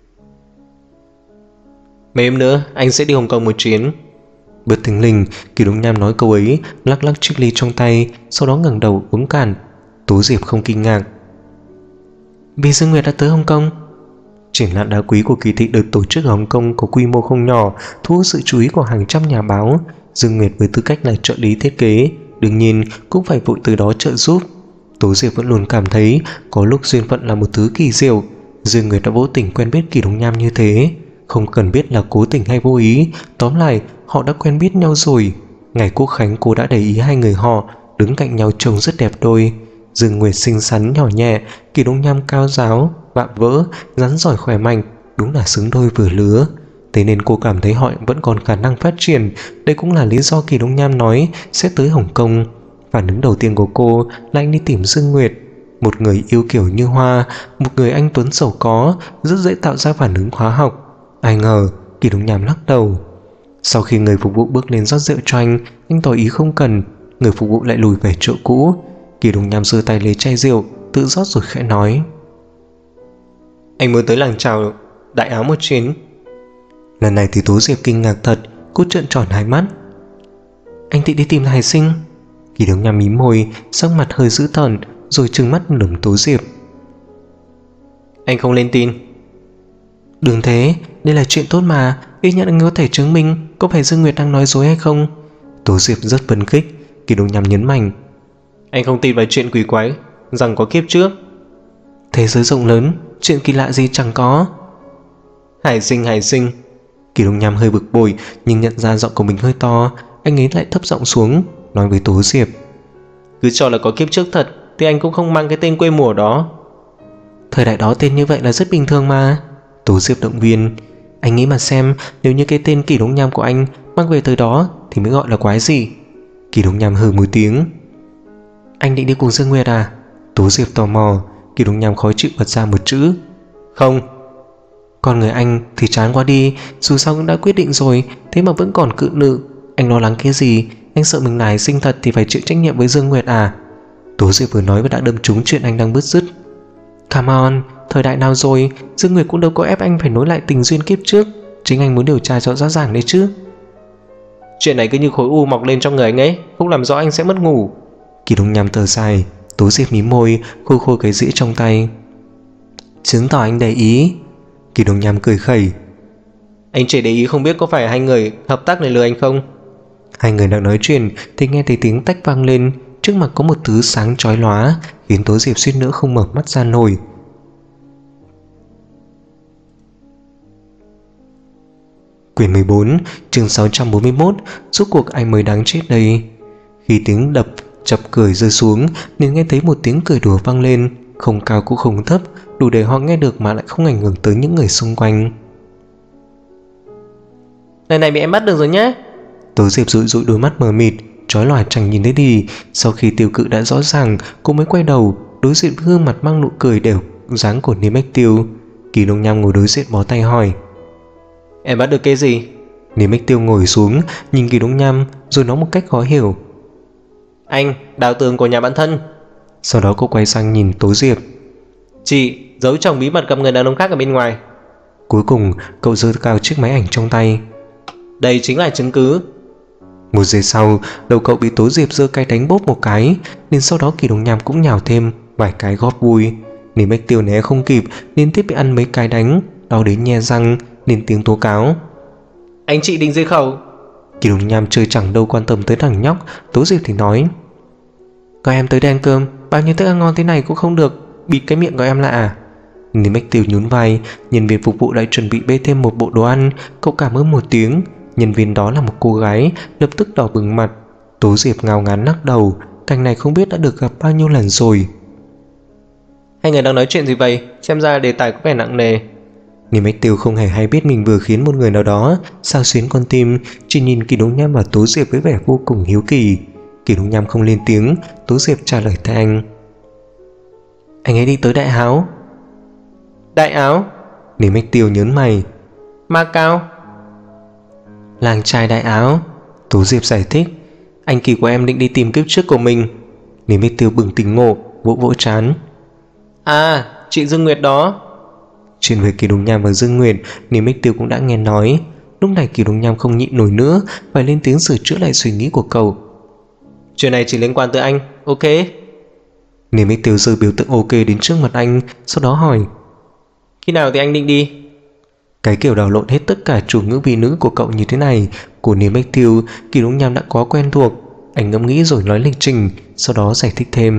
Mấy hôm nữa anh sẽ đi Hồng Kông một chuyến. Bất thình lình, Kỳ Đông Nham nói câu ấy, lắc lắc chiếc ly trong tay, sau đó ngẩng đầu uống cạn. Tố Diệp không kinh ngạc. Vì Dương Nguyệt đã tới Hồng Kông? Triển lãm đá quý của kỳ thị được tổ chức ở Hồng Kông có quy mô không nhỏ, thu hút sự chú ý của hàng trăm nhà báo. Dương Nguyệt với tư cách là trợ lý thiết kế, đương nhiên cũng phải vội từ đó trợ giúp. Tố Diệp vẫn luôn cảm thấy có lúc duyên phận là một thứ kỳ diệu. Dương Nguyệt đã vô tình quen biết Kỳ Đông Nham như thế, không cần biết là cố tình hay vô ý, tóm lại họ đã quen biết nhau rồi. Ngày Quốc Khánh cô đã để ý hai người họ đứng cạnh nhau trông rất đẹp đôi. Dương Nguyệt xinh xắn nhỏ nhẹ, Kỳ Đông Nham cao ráo, vạm vỡ, rắn giỏi khỏe mạnh, đúng là xứng đôi vừa lứa. Thế nên cô cảm thấy họ vẫn còn khả năng phát triển. Đây cũng là lý do Kỳ Đông Nham nói sẽ tới Hồng Kông. Phản ứng đầu tiên của cô là anh đi tìm Dương Nguyệt. Một người yêu kiểu như hoa, một người anh tuấn giàu có, rất dễ tạo ra phản ứng hóa học. Ai ngờ Kỳ Đông Nham lắc đầu. Sau khi người phục vụ bước lên rót rượu cho anh tỏ ý không cần. Người phục vụ lại lùi về chỗ cũ. Kỳ Đông Nham giơ tay lấy chai rượu, tự rót rồi khẽ nói: anh muốn tới làng chào Đại Áo một chuyến. Lần này thì Tố Diệp kinh ngạc thật, cô trợn tròn hai mắt. Anh định đi tìm Hải Sinh? Kỳ Đông Nham mím môi, sắc mặt hơi dữ tợn, rồi trừng mắt lườm Tố Diệp. Anh không lên tin. Đừng thế, đây là chuyện tốt mà, ít nhất anh có thể chứng minh có phải Dương Nguyệt đang nói dối hay không. Tố Diệp rất phấn khích. Kỳ Đông Nham nhấn mạnh: anh không tin vào chuyện quỷ quái rằng có kiếp trước. Thế giới rộng lớn, chuyện kỳ lạ gì chẳng có. Hải Sinh. Kỳ Đông Nham hơi bực bội, nhưng nhận ra giọng của mình hơi to, anh ấy lại thấp giọng xuống, nói với Tố Diệp: cứ cho là có kiếp trước thật thì anh cũng không mang cái tên quê mùa đó. Thời đại đó tên như vậy là rất bình thường mà. Tố Diệp động viên: anh nghĩ mà xem, nếu như cái tên Kỳ Đông Nham của anh mang về thời đó thì mới gọi là quái gì. Kỳ Đông Nham hừ một tiếng. Anh định đi cùng Dương Nguyệt à? Tố Diệp tò mò. Kỳ Đông Nham khó chịu bật ra một chữ: không. Con người anh thì chán quá đi, dù sao cũng đã quyết định rồi, thế mà vẫn còn cự nữ. Anh lo lắng cái gì? Anh sợ mình là Hải Sinh thật thì phải chịu trách nhiệm với Dương Nguyệt à? Tố Diệp vừa nói và đã đâm trúng chuyện anh đang bứt rứt. Come on, thời đại nào rồi, Dương Nguyệt cũng đâu có ép anh phải nối lại tình duyên kiếp trước. Chính anh muốn điều tra cho rõ ràng đấy chứ. Chuyện này cứ như khối u mọc lên trong người anh ấy, không làm rõ anh sẽ mất ngủ. Kỳ Đông Nham thở dài. Tố Diệp mím môi, khôi khôi cái dĩa trong tay. Chứng tỏ anh để ý. Kỳ Đông Nham cười khẩy. Anh chỉ để ý không biết có phải hai người hợp tác để lừa anh không? Hai người đang nói chuyện thì nghe thấy tiếng tách vang lên. Trước mặt có một thứ sáng chói lóa, khiến Tố Diệp suýt nữa không mở mắt ra nổi. Quyển 14, chương 641. Rốt cuộc ai mới đáng chết đây? Khi tiếng đập chập cười rơi xuống, nên nghe thấy một tiếng cười đùa vang lên, không cao cũng không thấp, đủ để họ nghe được mà lại không ảnh hưởng tới những người xung quanh. Lần này bị em bắt được rồi nhé. Tố Diệp dụi dụi đôi mắt mờ mịt, chói lòa chẳng nhìn thấy gì. Sau khi tiêu cự đã rõ ràng, cô mới quay đầu đối diện với gương mặt mang nụ cười đều dáng của Niêm Bách Tiêu. Kỳ Đông Nham ngồi đối diện bó tay hỏi: em bắt được cái gì? Niêm Bách Tiêu ngồi xuống nhìn Kỳ Đông Nham rồi nói một cách khó hiểu: anh đào tường của nhà bạn thân. Sau đó cô quay sang nhìn Tố Diệp: chị giấu chồng bí mật gặp người đàn ông khác ở bên ngoài. Cuối cùng cậu giơ cao chiếc máy ảnh trong tay: đây chính là chứng cứ. Một giây sau, đầu cậu bị Tố Diệp giơ cây đánh bốp một cái, nên sau đó Kỳ Đông Nham cũng nhào thêm vài cái góp vui. Lý Bách Tiêu né không kịp, liên tiếp bị ăn mấy cái đánh, đau đến nhe răng, lên tiếng tố cáo. Anh chị định diệt khẩu. Kỳ Đồng Nham chơi chẳng đâu quan tâm tới thằng nhóc. Tố Diệp thì nói, gọi em tới đây ăn cơm, bao nhiêu thức ăn ngon thế này cũng không được, bịt cái miệng của em lại à? Lý Bách Tiêu nhún vai. Nhân viên phục vụ lại chuẩn bị bê thêm một bộ đồ ăn. Cậu cảm ơn một tiếng. Nhân viên đó là một cô gái, lập tức đỏ bừng mặt. Tố Diệp ngao ngán lắc đầu. Cảnh này không biết đã được gặp bao nhiêu lần rồi. Hai người đang nói chuyện gì vậy? Xem ra đề tài có vẻ nặng nề. Lý Bách Tiêu không hề hay biết mình vừa khiến một người nào đó xao xuyến con tim, chỉ nhìn Kỳ Đồng Nham và Tố Diệp với vẻ vô cùng hiếu kỳ. Kỳ Đồng Nham không lên tiếng. Tố Diệp trả lời thay anh. Anh ấy đi tới Đại Áo. Đại Áo? Lý Bách Tiêu nhớn mày. Macau? Làng trai Đại Áo. Tố Diệp giải thích. Anh Kỳ của em định đi tìm kiếp trước của mình. Lý Bách Tiêu bừng tỉnh ngộ, vỗ vỗ trán. À, chị Dương Nguyệt đó. Chuyện về Kỳ Đồng Nham và Dương Nguyệt, Lý Bách Tiêu cũng đã nghe nói. Lúc này Kỳ Đồng Nham không nhịn nổi nữa, phải lên tiếng sửa chữa lại suy nghĩ của cậu. Chuyện này chỉ liên quan tới anh, ok? Lý Bách Tiêu giơ biểu tượng ok đến trước mặt anh, sau đó hỏi. Khi nào thì anh định đi? Cái kiểu đảo lộn hết tất cả chủ ngữ vị nữ của cậu như thế này, của Lý Bách Tiêu, Kỳ Đồng Nham đã có quen thuộc. Anh ngẫm nghĩ rồi nói lịch trình, sau đó giải thích thêm.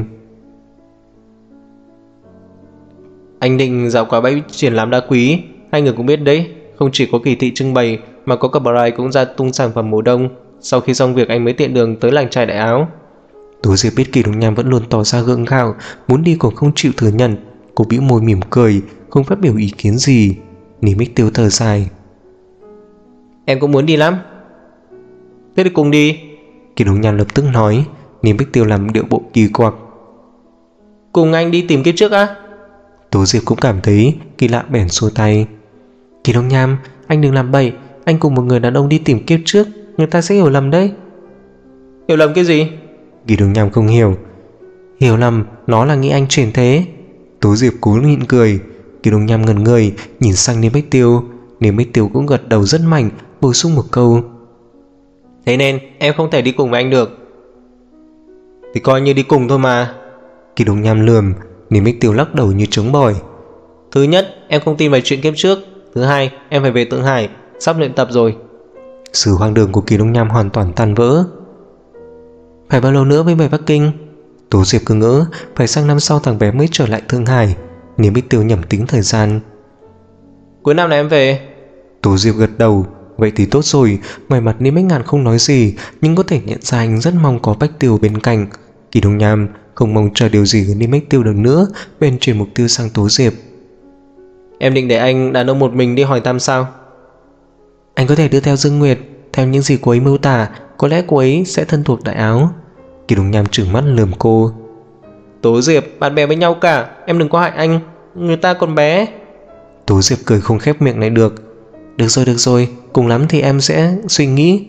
Anh định dạo qua bãi triển lãm đá quý. Hai người cũng biết đấy, không chỉ có kỳ thị trưng bày mà có cả Bright cũng ra tung sản phẩm mùa đông. Sau khi xong việc anh mới tiện đường tới làng trai Đại Áo. Tố Diệp biết Kỳ Đồng Nham vẫn luôn tỏ ra gượng gạo, muốn đi còn không chịu thừa nhận. Cô bĩu môi mỉm cười, không phát biểu ý kiến gì. Lý Bách Tiêu thở dài. Em cũng muốn đi lắm. Thế thì cùng đi. Kỳ Đồng Nham lập tức nói. Lý Bách Tiêu làm điệu bộ kỳ quặc. Cùng anh đi tìm kiếp trước á? Tố Diệp cũng cảm thấy kỳ lạ, bèn xua tay. Kỳ Đồng Nham, anh đừng làm bậy. Anh cùng một người đàn ông đi tìm kiếp trước, người ta sẽ hiểu lầm đấy. Hiểu lầm cái gì? Kỳ Đồng Nham không hiểu. Hiểu lầm, nó là nghĩ anh chuyển thế. Tố Diệp cố nhịn cười. Kỳ Đồng Nham ngẩn người, nhìn sang Lý Bách Tiêu. Lý Bách Tiêu cũng gật đầu rất mạnh, bổ sung một câu. Thế nên em không thể đi cùng với anh được. Thì coi như đi cùng thôi mà. Kỳ Đồng Nham lườm. Lý Bách Tiêu lắc đầu như trống bỏi. Thứ nhất, em không tin về chuyện kiếp trước. Thứ hai, em phải về Tượng Hải, sắp luyện tập rồi. Sự hoang đường của Kỳ Đồng Nham hoàn toàn tan vỡ. Phải bao lâu nữa mới về Bắc Kinh? Tố Diệp cứ ngỡ phải sang năm sau thằng bé mới trở lại Thượng Hải. Lý Bách Tiêu nhẩm tính thời gian. Cuối năm này em về. Tố Diệp gật đầu. Vậy thì tốt rồi. Ngoài mặt Lý Bách Ngạn không nói gì, nhưng có thể nhận ra anh rất mong có Bách Tiêu bên cạnh. Kỳ Đồng Nham không mong chờ điều gì với Lý Bách Tiêu được nữa, bèn chuyển mục tiêu sang Tố Diệp. Em định để anh đàn ông một mình đi hỏi thăm sao? Anh có thể đưa theo Dương Nguyệt. Theo những gì cô ấy mưu tả, có lẽ cô ấy sẽ thân thuộc Đại Áo. Kỳ Đồng Nham trừng mắt lườm cô. Tố Diệp, bạn bè với nhau cả, em đừng có hại anh, người ta còn bé. Tố Diệp cười không khép miệng lại được. Được rồi, cùng lắm thì em sẽ suy nghĩ.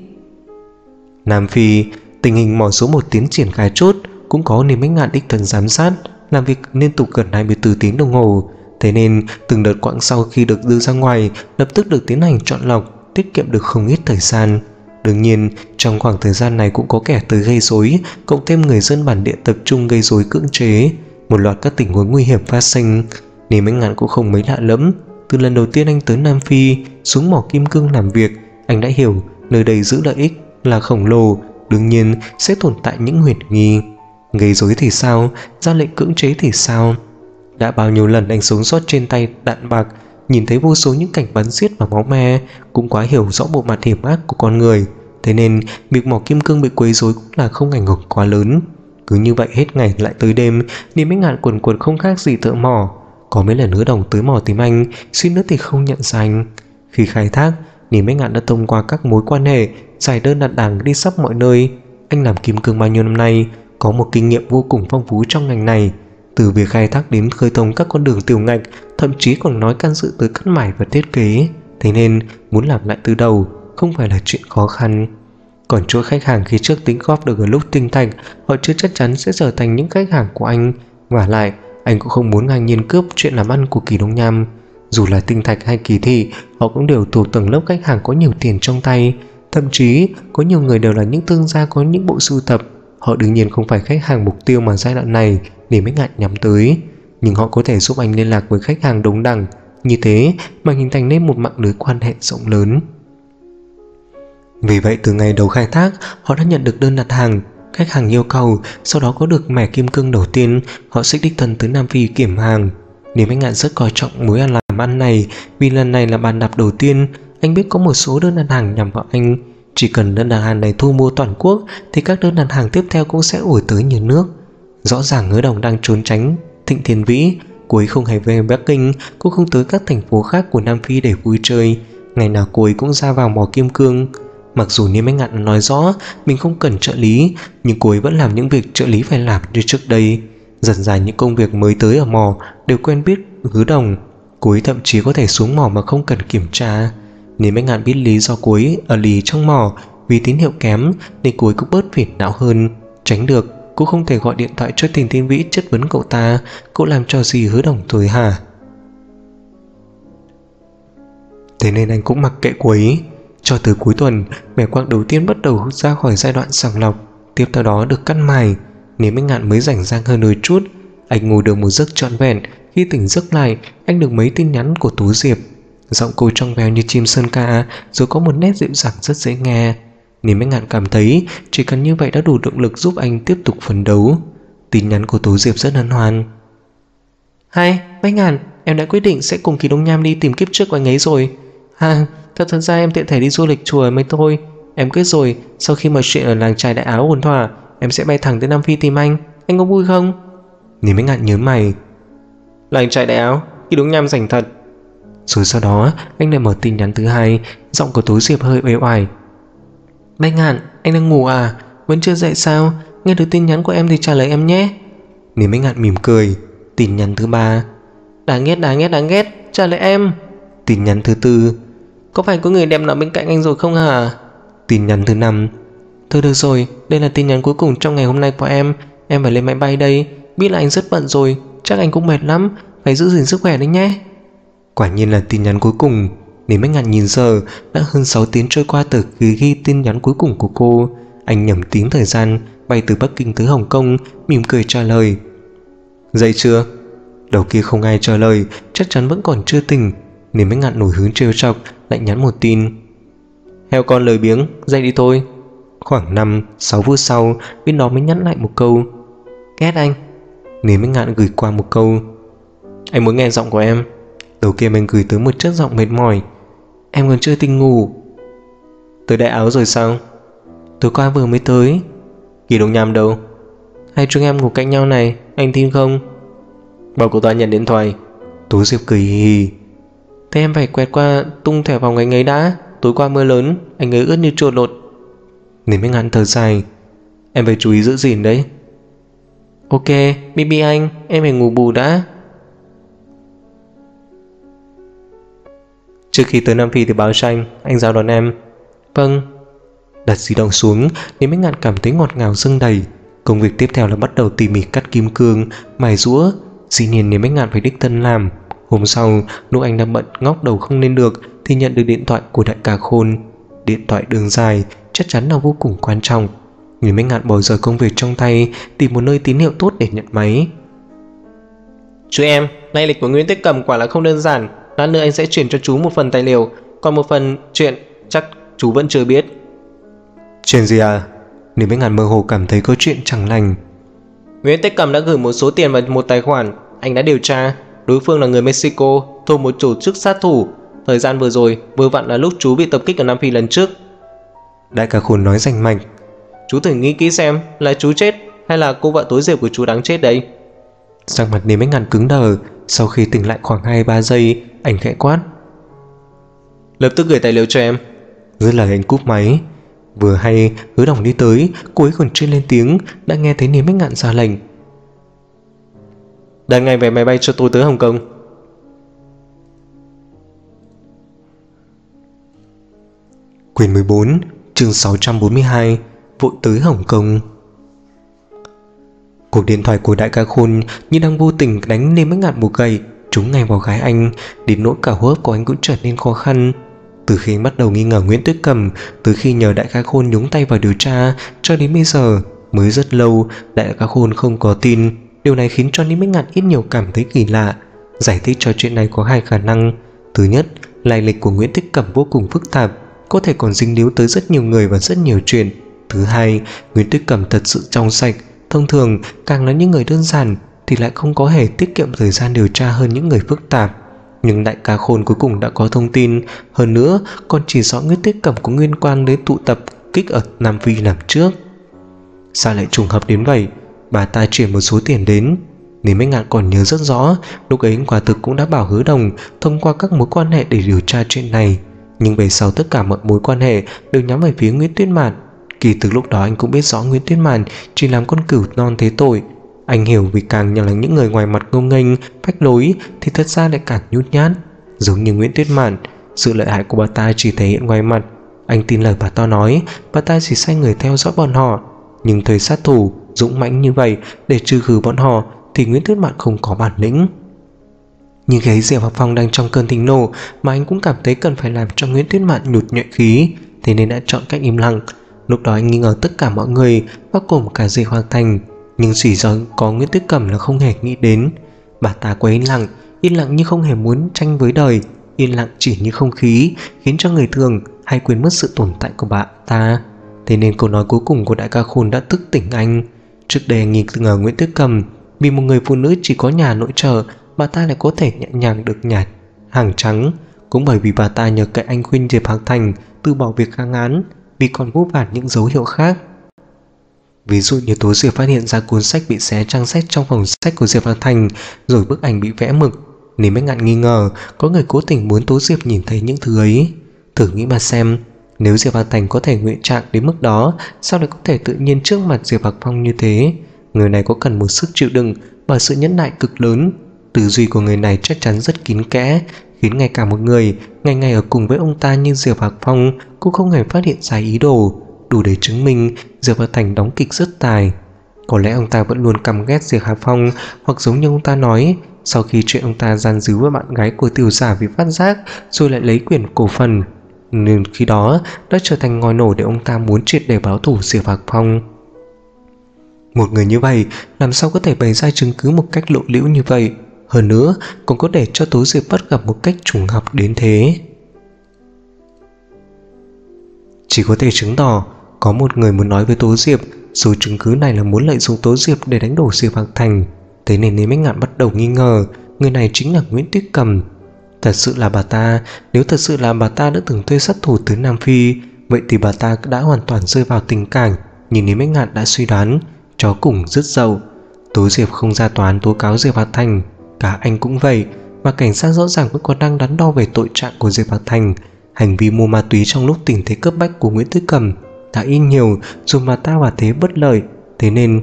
Nam Phi, tình hình mỏ số 1 tiến triển khá chốt, cũng có Lý Bách Ngạn đích thân giám sát, làm việc liên tục gần 24 tiếng đồng hồ. Thế nên từng đợt quãng sau khi được đưa ra ngoài lập tức được tiến hành chọn lọc, tiết kiệm được không ít thời gian. Đương nhiên trong khoảng thời gian này cũng có kẻ tới gây rối, cộng thêm người dân bản địa tập trung gây rối cưỡng chế, một loạt các tình huống nguy hiểm phát sinh. Lý Bách Ngạn cũng không mấy lạ lẫm. Từ lần đầu tiên anh tới Nam Phi xuống mỏ kim cương làm việc, anh đã hiểu nơi đây giữ lợi ích là khổng lồ, đương nhiên sẽ tồn tại những huyền nghi. Gây rối thì sao, ra lệnh cưỡng chế thì sao? Đã bao nhiêu lần anh sống sót trên tay đạn bạc, nhìn thấy vô số những cảnh bắn giết và máu me, cũng quá hiểu rõ bộ mặt hiểm ác của con người. Thế nên việc mỏ kim cương bị quấy rối cũng là không ảnh hưởng quá lớn. Cứ như vậy hết ngày lại tới đêm, Lý Bách Ngạn quần quật không khác gì thợ mỏ. Có mấy lần hứa đồng tới mỏ tìm anh, suýt nữa thì không nhận ra anh. Khi khai thác, Lý Bách Ngạn đã thông qua các mối quan hệ, giải đơn đặt hàng đi khắp mọi nơi. Anh làm kim cương bao nhiêu năm nay, có một kinh nghiệm vô cùng phong phú trong ngành này. Từ việc khai thác đến khơi thông các con đường tiểu ngạch, thậm chí còn nói can dự tới cắt mải và thiết kế. Thế nên muốn làm lại từ đầu không phải là chuyện khó khăn. Còn chỗ khách hàng khi trước tính góp được ở lúc tinh thành, họ chưa chắc chắn sẽ trở thành những khách hàng của anh. Và lại anh cũng không muốn ngang nhiên cướp chuyện làm ăn của Kỳ Đông Nham. Dù là tinh thạch hay kỳ thị, họ cũng đều thuộc tầng lớp khách hàng có nhiều tiền trong tay. Thậm chí có nhiều người đều là những thương gia có những bộ sưu tập. Họ đương nhiên không phải khách hàng mục tiêu mà giai đoạn này Lý Bách Ngạn nhắm tới. nhưng họ có thể giúp anh liên lạc với khách hàng đúng đẳng, như thế mà hình thành nên một mạng lưới quan hệ rộng lớn. Vì vậy từ ngày đầu khai thác, họ đã nhận được đơn đặt hàng. Khách hàng yêu cầu, sau đó có được mẻ kim cương đầu tiên, họ sẽ đích thân tới Nam Phi kiểm hàng. Niềm anh ngạn rất coi trọng mối làm ăn này, vì lần này là bàn đạp đầu tiên. Anh biết có một số đơn đặt hàng nhằm vào anh. Chỉ cần đơn đặt hàng này thu mua toàn quốc thì các đơn đặt hàng tiếp theo cũng sẽ ùa tới như nước. Rõ ràng Hứa Đồng đang trốn tránh Thịnh Thiên Vĩ. Cô ấy không hề về Bắc Kinh, cũng không tới các thành phố khác của Nam Phi để vui chơi. Ngày nào cô ấy cũng ra vào mỏ kim cương. Mặc dù Niêm Anh Ngạn nói rõ mình không cần trợ lý, nhưng cô ấy vẫn làm những việc trợ lý phải làm như trước đây. Dần dần những công việc mới tới ở mỏ đều quen biết Hứa Đồng. Cô ấy thậm chí có thể xuống mỏ mà không cần kiểm tra. Niêm Anh Ngạn biết lý do cô ấy ở lì trong mỏ, vì tín hiệu kém nên cô ấy cũng bớt phiền não hơn. Tránh được, cô không thể gọi điện thoại cho Thịnh Thiên Vĩ chất vấn cậu ta. Cậu làm trò gì Hứa Đồng thôi hả? Thế nên anh cũng mặc kệ cô ấy. Cho tới cuối tuần, mẻ quặng đầu tiên bắt đầu ra khỏi giai đoạn sàng lọc, tiếp theo đó được cắt mài. Niêm Anh Ngạn mới rảnh rang hơn đôi chút. Anh ngủ được một giấc trọn vẹn. Khi tỉnh giấc lại, anh được mấy tin nhắn của Tú Diệp. Giọng cô trong veo như chim sơn ca, rồi có một nét dịu dàng rất dễ nghe. Niêm Anh Ngạn cảm thấy chỉ cần như vậy đã đủ động lực giúp anh tiếp tục phấn đấu. Tin nhắn của Tú Diệp rất hân hoan. Hai, Bách Ngạn, em đã quyết định sẽ cùng Kỳ Đông Nham đi tìm kiếp trước của anh ấy rồi. Thật ra em tiện thể đi du lịch chùa mới thôi. Em quyết rồi, sau khi mọi chuyện ở làng trài Đại Áo ổn thỏa, em sẽ bay thẳng tới Nam Phi tìm anh có vui không? Niêm Anh Ngạn nhớ mày. Làng trài Đại Áo, Kỳ Đông Nham rảnh thật. Rồi sau đó anh lại mở tin nhắn thứ hai. Giọng của Tú Diệp hơi uể oải. Bách Ngạn, anh đang ngủ à? Vẫn chưa dậy sao? Nghe được tin nhắn của em thì trả lời em nhé. Niêm Anh Ngạn mỉm cười. Tin nhắn thứ ba. Đáng ghét, trả lời em. Tin nhắn thứ tư. Có phải có người đẹp nào bên cạnh anh rồi không hả? Tin nhắn thứ năm. Thôi được rồi, đây là tin nhắn cuối cùng trong ngày hôm nay của em phải lên máy bay đây. Biết là anh rất bận rồi, chắc anh cũng mệt lắm, phải giữ gìn sức khỏe đấy nhé. Quả nhiên là tin nhắn cuối cùng. Niêm Anh Ngạn nhìn giờ, đã hơn 6 tiếng trôi qua từ khi ghi tin nhắn cuối cùng của cô. Anh nhẩm tính thời gian, bay từ Bắc Kinh tới Hồng Kông, mỉm cười trả lời. Dậy chưa? Đầu kia không ai trả lời, chắc chắn vẫn còn chưa tỉnh. Niêm Anh Ngạn nổi hứng trêu chọc, lại nhắn một tin. Heo con lười biếng, dậy đi thôi. Khoảng 5-6 phút sau, bên đó mới nhắn lại một câu. Ghét anh. Niêm Anh Ngạn gửi qua một câu. Anh muốn nghe giọng của em. Đầu kia mình gửi tới một chất giọng mệt mỏi. Em còn chưa tỉnh ngủ. Tới Đại Áo rồi sao? Tối qua vừa mới tới. Kỳ Đông Nham đâu? Hai chúng em ngủ cạnh nhau này, anh tin không? Bảo cô ta nhận điện thoại. Tú Diệp cười hì hì. Thế em phải quẹt qua tung thẻ phòng anh ấy đã. Tối qua mưa lớn, anh ấy ướt như chuột lột. Niêm Anh Ngạn thở dài. Em phải chú ý giữ gìn đấy. Ok, Bibi anh, em phải ngủ bù đã. Trước khi tới Nam Phi thì báo cho anh giao đón em. Vâng. Đặt di động xuống, Niêm Anh Ngạn cảm thấy ngọt ngào dâng đầy. Công việc tiếp theo là bắt đầu tỉ mỉ cắt kim cương, mài rũa. Dĩ nhiên Niêm Anh Ngạn phải đích thân làm. Hôm sau, lúc anh đang bận ngóc đầu không lên được thì nhận được điện thoại của đại ca Khôn. Điện thoại đường dài chắc chắn là vô cùng quan trọng. Niêm Anh Ngạn bỏ rơi công việc trong tay, tìm một nơi tín hiệu tốt để nhận máy. Chú em, lai lịch của Nguyễn Tích Cầm quả là không đơn giản. Lát nữa anh sẽ chuyển cho chú một phần tài liệu, còn một phần chuyện chắc chú vẫn chưa biết. Chuyện gì à? Niêm Anh Ngạn mơ hồ cảm thấy có chuyện chẳng lành. Nguyễn Tích Cầm đã gửi một số tiền vào một tài khoản. Anh đã điều tra, đối phương là người Mexico, thuộc một tổ chức sát thủ. Thời gian vừa rồi vừa vặn là lúc chú bị tập kích ở Nam Phi lần trước. Đại ca Khôn nói rành mạch. Chú thử nghĩ kỹ xem là chú chết hay là cô vợ tối diệp của chú đáng chết đấy. Sắc mặt Niêm Anh Ngạn cứng đờ. Sau khi tỉnh lại khoảng 2-3 giây, anh khẽ quát. Lập tức gửi tài liệu cho em. Dứt lời anh cúp máy. Vừa hay Hứa Đồng đi tới, cô ấy còn chưa lên tiếng đã nghe thấy Niêm Anh Ngạn ra lệnh. Đặt ngay vé máy bay cho tôi tới Hồng Kông. Quyển 14, chương 642, vội tới Hồng Kông. Cuộc điện thoại của đại ca Khôn như đang vô tình đánh Niêm Anh Ngạn một gậy, trúng ngay vào gái anh, đến nỗi cả hô hấp của anh cũng trở nên khó khăn. Từ khi bắt đầu nghi ngờ Nguyễn Tuyết Cầm, từ khi nhờ đại ca Khôn nhúng tay vào điều tra, cho đến bây giờ mới rất lâu đại ca Khôn không có tin. Điều này khiến cho Ninh Bách Ngạn ít nhiều cảm thấy kỳ lạ. Giải thích cho chuyện này có hai khả năng. Thứ nhất, lai lịch của Nguyễn Tích Cẩm vô cùng phức tạp, có thể còn dính líu tới rất nhiều người và rất nhiều chuyện. Thứ hai, Nguyễn Tích Cẩm thật sự trong sạch. Thông thường, càng là những người đơn giản thì lại không có hề tiết kiệm thời gian điều tra hơn những người phức tạp. Nhưng đại ca Khôn cuối cùng đã có thông tin, hơn nữa còn chỉ rõ Nguyễn Tích Cẩm có liên quan đến tụ tập kích ở Nam Phi làm trước. Sao lại trùng hợp đến vậy? Bà ta chuyển một số tiền đến. Ninh Bách Ngạn còn nhớ rất rõ, lúc ấy quả thực cũng đã bảo Hứa Đồng thông qua các mối quan hệ để điều tra chuyện này. Nhưng về sau tất cả mọi mối quan hệ đều nhắm về phía Nguyễn Tuyết Mạn. Kỳ thực lúc đó anh cũng biết rõ Nguyễn Tuyết Mạn chỉ làm con cừu non thế tội. Anh hiểu vì càng nhận là những người ngoài mặt ngông nghênh, phách lối thì thật ra lại càng nhút nhát. Giống như Nguyễn Tuyết Mạn, sự lợi hại của bà ta chỉ thể hiện ngoài mặt. Anh tin lời bà ta nói, bà ta chỉ sai người theo dõi bọn họ. Nhưng thuê sát thủ dũng mãnh như vậy để trừ khử bọn họ thì Nguyễn Tuyết Mạn không có bản lĩnh. Nhưng thấy Diệp Học Phong đang trong cơn thịnh nộ mà anh cũng cảm thấy cần phải làm cho Nguyễn Tuyết Mạn nhụt nhuệ khí, thế nên đã chọn cách im lặng. Lúc đó anh nghi ngờ tất cả mọi người, bao gồm cả Diệp Hoàng Thành, nhưng chỉ do có Nguyễn Tuyết Cẩm là không hề nghĩ đến. Bà ta quá yên lặng như không hề muốn tranh với đời, yên lặng chỉ như không khí, khiến cho người thường hay quên mất sự tồn tại của bà ta. Thế nên câu nói cuối cùng của đại ca Khôn đã thức tỉnh anh. Trước đây anh nghi ngờ Nguyễn Tuyết Cẩm, vì một người phụ nữ chỉ có nhà nội trợ, bà ta lại có thể nhẹ nhàng được nhặt hàng trắng. Cũng bởi vì bà ta nhờ cậy anh khuyên Diệp Hoàng Thành từ bỏ việc kháng án, vì còn vô vàn những dấu hiệu khác. Ví dụ như Tố Diệp phát hiện ra cuốn sách bị xé trang sách trong phòng sách của Diệp Hoàng Thành, rồi bức ảnh bị vẽ mực. Nên Bách Ngạn nghi ngờ có người cố tình muốn Tố Diệp nhìn thấy những thứ ấy. Thử nghĩ mà xem, nếu Diệp Hoàng Thành có thể ngụy trang đến mức đó, sao lại có thể tự nhiên trước mặt Diệp Hoàng Phong như thế? Người này có cần một sức chịu đựng và sự nhẫn nại cực lớn. Tư duy của người này chắc chắn rất kín kẽ, khiến ngay cả một người ngày ngày ở cùng với ông ta như Diệp Hoàng Phong cũng không hề phát hiện ra ý đồ, đủ để chứng minh Diệp Hoàng Thành đóng kịch rất tài. Có lẽ ông ta vẫn luôn căm ghét Diệp Hoàng Phong, hoặc giống như ông ta nói, sau khi chuyện ông ta gian díu với bạn gái của Tiểu Giả bị phát giác rồi lại lấy quyền cổ phần, nên khi đó đã trở thành ngòi nổ để ông ta muốn triệt để báo thù Diệp Hoàng Phong. Một người như vậy làm sao có thể bày ra chứng cứ một cách lộ liễu như vậy, hơn nữa còn có để cho Tố Diệp bắt gặp một cách trùng hợp đến thế? Chỉ có thể chứng tỏ có một người muốn nói với Tố Diệp, số chứng cứ này là muốn lợi dụng Tố Diệp để đánh đổ Diệp Hoàng Thành. Thế nên Ninh Bách Ngạn bắt đầu nghi ngờ người này chính là Nguyễn Tuyết Cẩm. Thật sự là bà ta, nếu thật sự là bà ta đã từng thuê sát thủ tới Nam Phi, vậy thì bà ta đã hoàn toàn rơi vào tình cảnh như Ninh Bách Ngạn đã suy đoán, chó cùng rất dậu. Tố Diệp không ra tòa án tố cáo Diệp Hoàng Thành, cả anh cũng vậy, và cảnh sát rõ ràng vẫn còn đang đắn đo về tội trạng của Diệp Hoàng Thành. Hành vi mua ma túy trong lúc tình thế cấp bách của Nguyễn Tuyết Cẩm đã ít nhiều dùng bà ta vào thế bất lợi, thế nên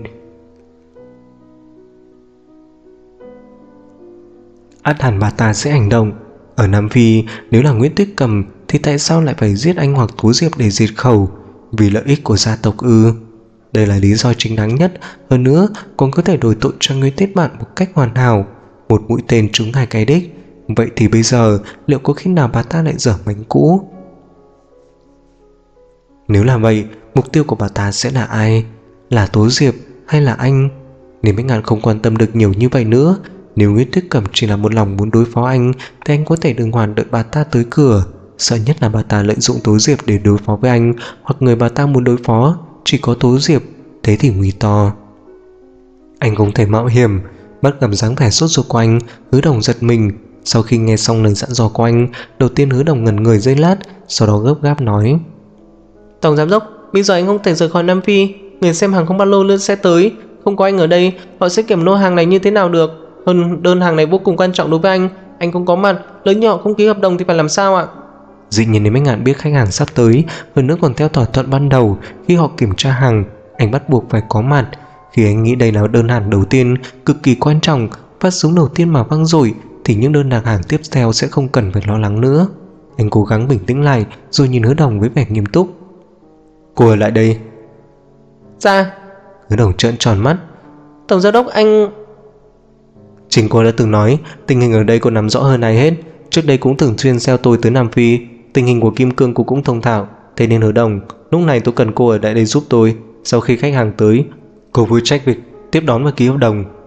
ắt hẳn bà ta sẽ hành động. Ở Nam Phi, nếu là Nguyễn Tuyết Cẩm thì tại sao lại phải giết anh hoặc Tố Diệp để diệt khẩu? Vì lợi ích của gia tộc ư? Đây là lý do chính đáng nhất. Hơn nữa còn có thể đổi tội cho Nguyễn Tuyết Mạn một cách hoàn hảo, một mũi tên trúng hai cái đích. Vậy thì bây giờ liệu có khi nào bà ta lại dở bánh cũ? Nếu là vậy, mục tiêu của bà ta sẽ là ai? Là Tố Diệp hay là anh? Nên Bách Ngạn không quan tâm được nhiều như vậy nữa. Nếu Nguyễn Tuyết Cẩm chỉ là một lòng muốn đối phó anh thì anh có thể đừng hoàn đợi bà ta tới cửa. Sợ nhất là bà ta lợi dụng Tố Diệp để đối phó với anh, hoặc người bà ta muốn đối phó chỉ có Tố Diệp, thế thì nguy to. Anh không thể mạo hiểm. Bắt gặp dáng vẻ sốt ruột của anh, Hứa Đồng giật mình. Sau khi nghe xong lời dặn dò của anh, đầu tiên Hứa Đồng ngẩn người giây lát, sau đó gấp gáp nói: Tổng giám đốc, bây giờ anh không thể rời khỏi Nam Phi. Người xem hàng không bao lâu nữa sẽ tới. Không có anh ở đây, họ sẽ kiểm lô hàng này như thế nào được? Hơn đơn hàng này vô cùng quan trọng đối với anh không có mặt, lỡ như họ không ký hợp đồng thì phải làm sao ạ? Dĩ nhiên nếu Bách Ngạn biết khách hàng sắp tới, hơn nữa còn theo thỏa thuận ban đầu, khi họ kiểm tra hàng, anh bắt buộc phải có mặt. Khi anh nghĩ đây là đơn hàng đầu tiên cực kỳ quan trọng, phát súng đầu tiên mà vang dội, thì những đơn đặt hàng tiếp theo sẽ không cần phải lo lắng nữa. Anh cố gắng bình tĩnh lại, rồi nhìn Hứa Đồng với vẻ nghiêm túc. Cô ở lại đây. Dạ. Hứa Đồng trợn tròn mắt. Tổng giám đốc, anh... Chính cô đã từng nói tình hình ở đây cô nắm rõ hơn ai hết. Trước đây cũng thường xuyên theo tôi tới Nam Phi, tình hình của Kim Cương cô cũng thông thạo. Thế nên Hứa Đồng, lúc này tôi cần cô ở lại đây giúp tôi. Sau khi khách hàng tới, cô phụ trách việc tiếp đón và ký hợp đồng.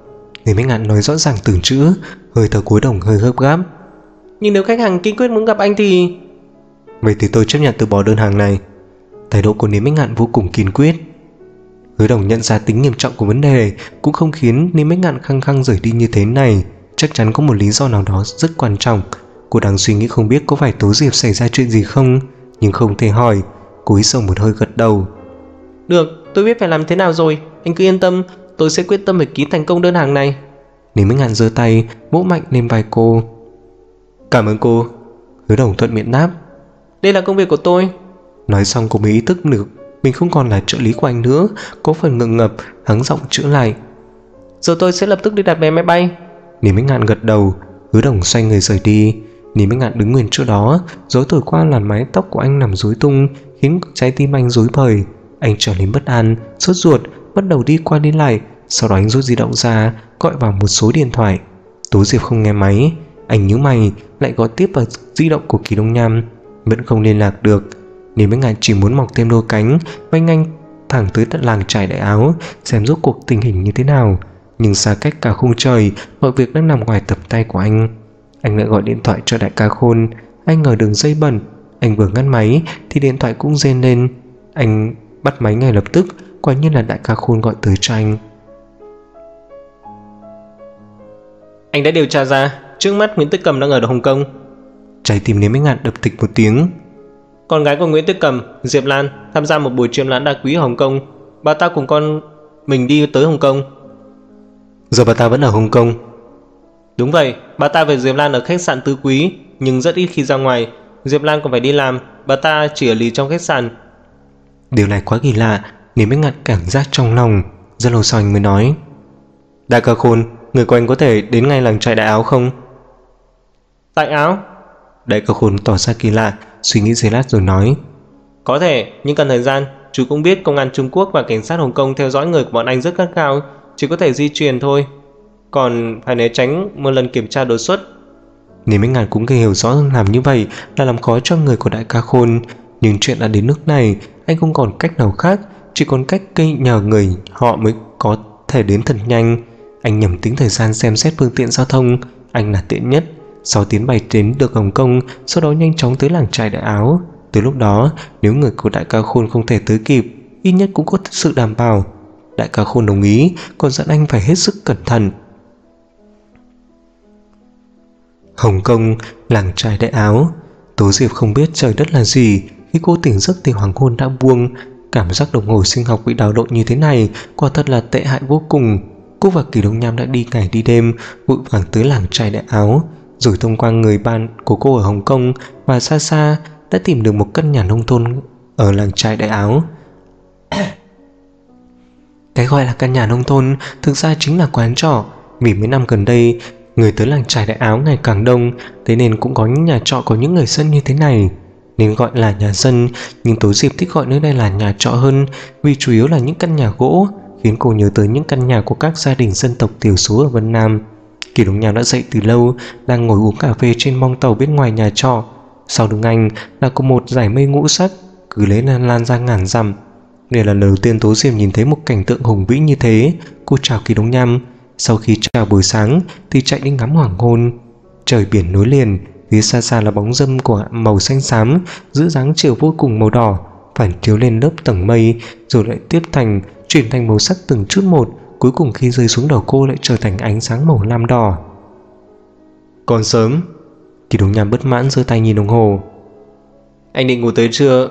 Lý Minh Ngạn nói rõ ràng từng chữ, hơi thở cuối đồng hơi gấp gáp. Nhưng nếu khách hàng kiên quyết muốn gặp anh thì... Vậy thì tôi chấp nhận từ bỏ đơn hàng này. Thái độ của Lý Minh Ngạn vô cùng kiên quyết. Hứa Đồng nhận ra tính nghiêm trọng của vấn đề, cũng không khiến Lý Minh Ngạn khăng khăng rời đi như thế này. Chắc chắn có một lý do nào đó rất quan trọng. Cô đang suy nghĩ không biết có phải Tố Diệp xảy ra chuyện gì không, nhưng không thể hỏi. Cô hít sâu một hơi gật đầu. Được, tôi biết phải làm thế nào rồi. Anh cứ yên tâm, tôi sẽ quyết tâm để ký thành công đơn hàng này. Lý Minh Ngạn giơ tay vỗ mạnh lên vai cô. Cảm ơn cô. Hứa Đồng thuận miệng đáp. Đây là công việc của tôi. Nói xong cô mới ý thức được mình không còn là trợ lý của anh nữa, có phần ngượng ngập, hắng giọng chữa lại. Giờ tôi sẽ lập tức đi đặt vé máy bay. Lý Minh Ngạn gật đầu. Hứa Đồng xoay người rời đi. Lý Minh Ngạn đứng nguyên chỗ đó, gió thổi qua làn mái tóc của anh nằm rối tung, khiến trái tim anh rối bời. Anh trở nên bất an, sốt ruột, bắt đầu đi qua đi lại. Sau đó anh rút di động ra, gọi vào một số điện thoại. Tố Diệp không nghe máy. Anh nhíu mày, lại gọi tiếp vào di động của Kỳ Đông Nham, vẫn không liên lạc được. Lý Minh Ngạn chỉ muốn mọc thêm đôi cánh, bay nhanh thẳng tới tận làng trải Đại Áo, xem rốt cuộc tình hình như thế nào. Nhưng xa cách cả khung trời, mọi việc đang nằm ngoài tầm tay của anh. Anh lại gọi điện thoại cho đại ca Khôn. Anh ngờ đường dây bận. Anh vừa ngắt máy thì điện thoại cũng rên lên. Anh bắt máy ngay lập tức, quả nhiên là đại ca Khôn gọi tới cho anh. Anh đã điều tra ra, trước mắt Nguyễn Tuyết Cầm đang ở Hồng Kông. Trái tim Lý Minh Ngạn đập thịch một tiếng. Con gái của Nguyễn Tuyết Cầm, Diệp Lan, tham gia một buổi triển lãm đá quý ở Hồng Kông. Bà ta cùng con mình đi tới Hồng Kông. Giờ bà ta vẫn ở Hồng Kông? Đúng vậy, bà ta về Diệp Lan ở khách sạn Tứ Quý, nhưng rất ít khi ra ngoài. Diệp Lan còn phải đi làm, bà ta chỉ ở lì trong khách sạn. Điều này quá kỳ lạ. Lý Minh Ngạn cảm giác trong lòng. Rất lâu sau anh mới nói. Đại ca Khôn, người của anh có thể đến ngay làng trại Đại Áo không? Tại Áo? Đại ca Khôn tỏ ra kỳ lạ, suy nghĩ giây lát rồi nói. Có thể, nhưng cần thời gian. Chú cũng biết công an Trung Quốc và cảnh sát Hồng Kông theo dõi người của bọn anh rất gắt gao, chỉ có thể di chuyển thôi. Còn phải né tránh một lần kiểm tra đột xuất. Lý Minh Ngạn cũng hiểu rõ làm như vậy là làm khó cho người của đại ca Khôn. Nhưng chuyện đã đến nước này, anh không còn cách nào khác, chỉ còn cách cây nhờ người họ mới có thể đến thật nhanh. Anh nhẩm tính thời gian xem xét phương tiện giao thông, anh là tiện nhất. 6 tiếng bay đến được Hồng Kông, sau đó nhanh chóng tới làng trại Đại Áo. Từ lúc đó, nếu người của đại ca Khôn không thể tới kịp, ít nhất cũng có sự đảm bảo. Đại ca Khôn đồng ý, còn dặn anh phải hết sức cẩn thận. Hồng Kông, làng trại Đại Áo. Tố Diệp không biết trời đất là gì. Khi cô tỉnh giấc thì hoàng hôn đã buông. Cảm giác đồng hồ sinh học bị đảo lộn như thế này quả thật là tệ hại vô cùng. Cô và Kỳ Đông Nham đã đi ngày đi đêm, vội vàng tới làng trại Đại Áo, rồi thông qua người bạn của cô ở Hồng Kông và xa xa đã tìm được một căn nhà nông thôn ở làng trại Đại Áo. Cái gọi là căn nhà nông thôn thực ra chính là quán trọ. Vì mấy năm gần đây người tới làng trại Đại Áo ngày càng đông, thế nên cũng có những nhà trọ có những người dân như thế này, nên gọi là nhà dân. Nhưng Tố Diệp thích gọi nơi đây là nhà trọ hơn, vì chủ yếu là những căn nhà gỗ, khiến cô nhớ tới những căn nhà của các gia đình dân tộc thiểu số ở Vân Nam. Kỳ Đông Nham đã dậy từ lâu, đang ngồi uống cà phê trên mong tàu bên ngoài nhà trọ. Sau lưng anh là có một dải mây ngũ sắc cứ lấy lan ra ngàn dặm. Đây là lần đầu tiên Tố Diệp nhìn thấy một cảnh tượng hùng vĩ như thế. Cô chào Kỳ Đông Nham. Sau khi chào buổi sáng thì chạy đi ngắm hoàng hôn. Trời biển nối liền, phía xa xa là bóng râm của màu xanh xám giữ dáng chiều vô cùng màu đỏ, phản chiếu lên lớp tầng mây, rồi lại tiếp thành chuyển thành màu sắc từng chút một, cuối cùng khi rơi xuống đầu cô lại trở thành ánh sáng màu lam đỏ. Còn sớm. Kỳ Đông Nham bất mãn giơ tay nhìn đồng hồ. Anh định ngủ tới trưa?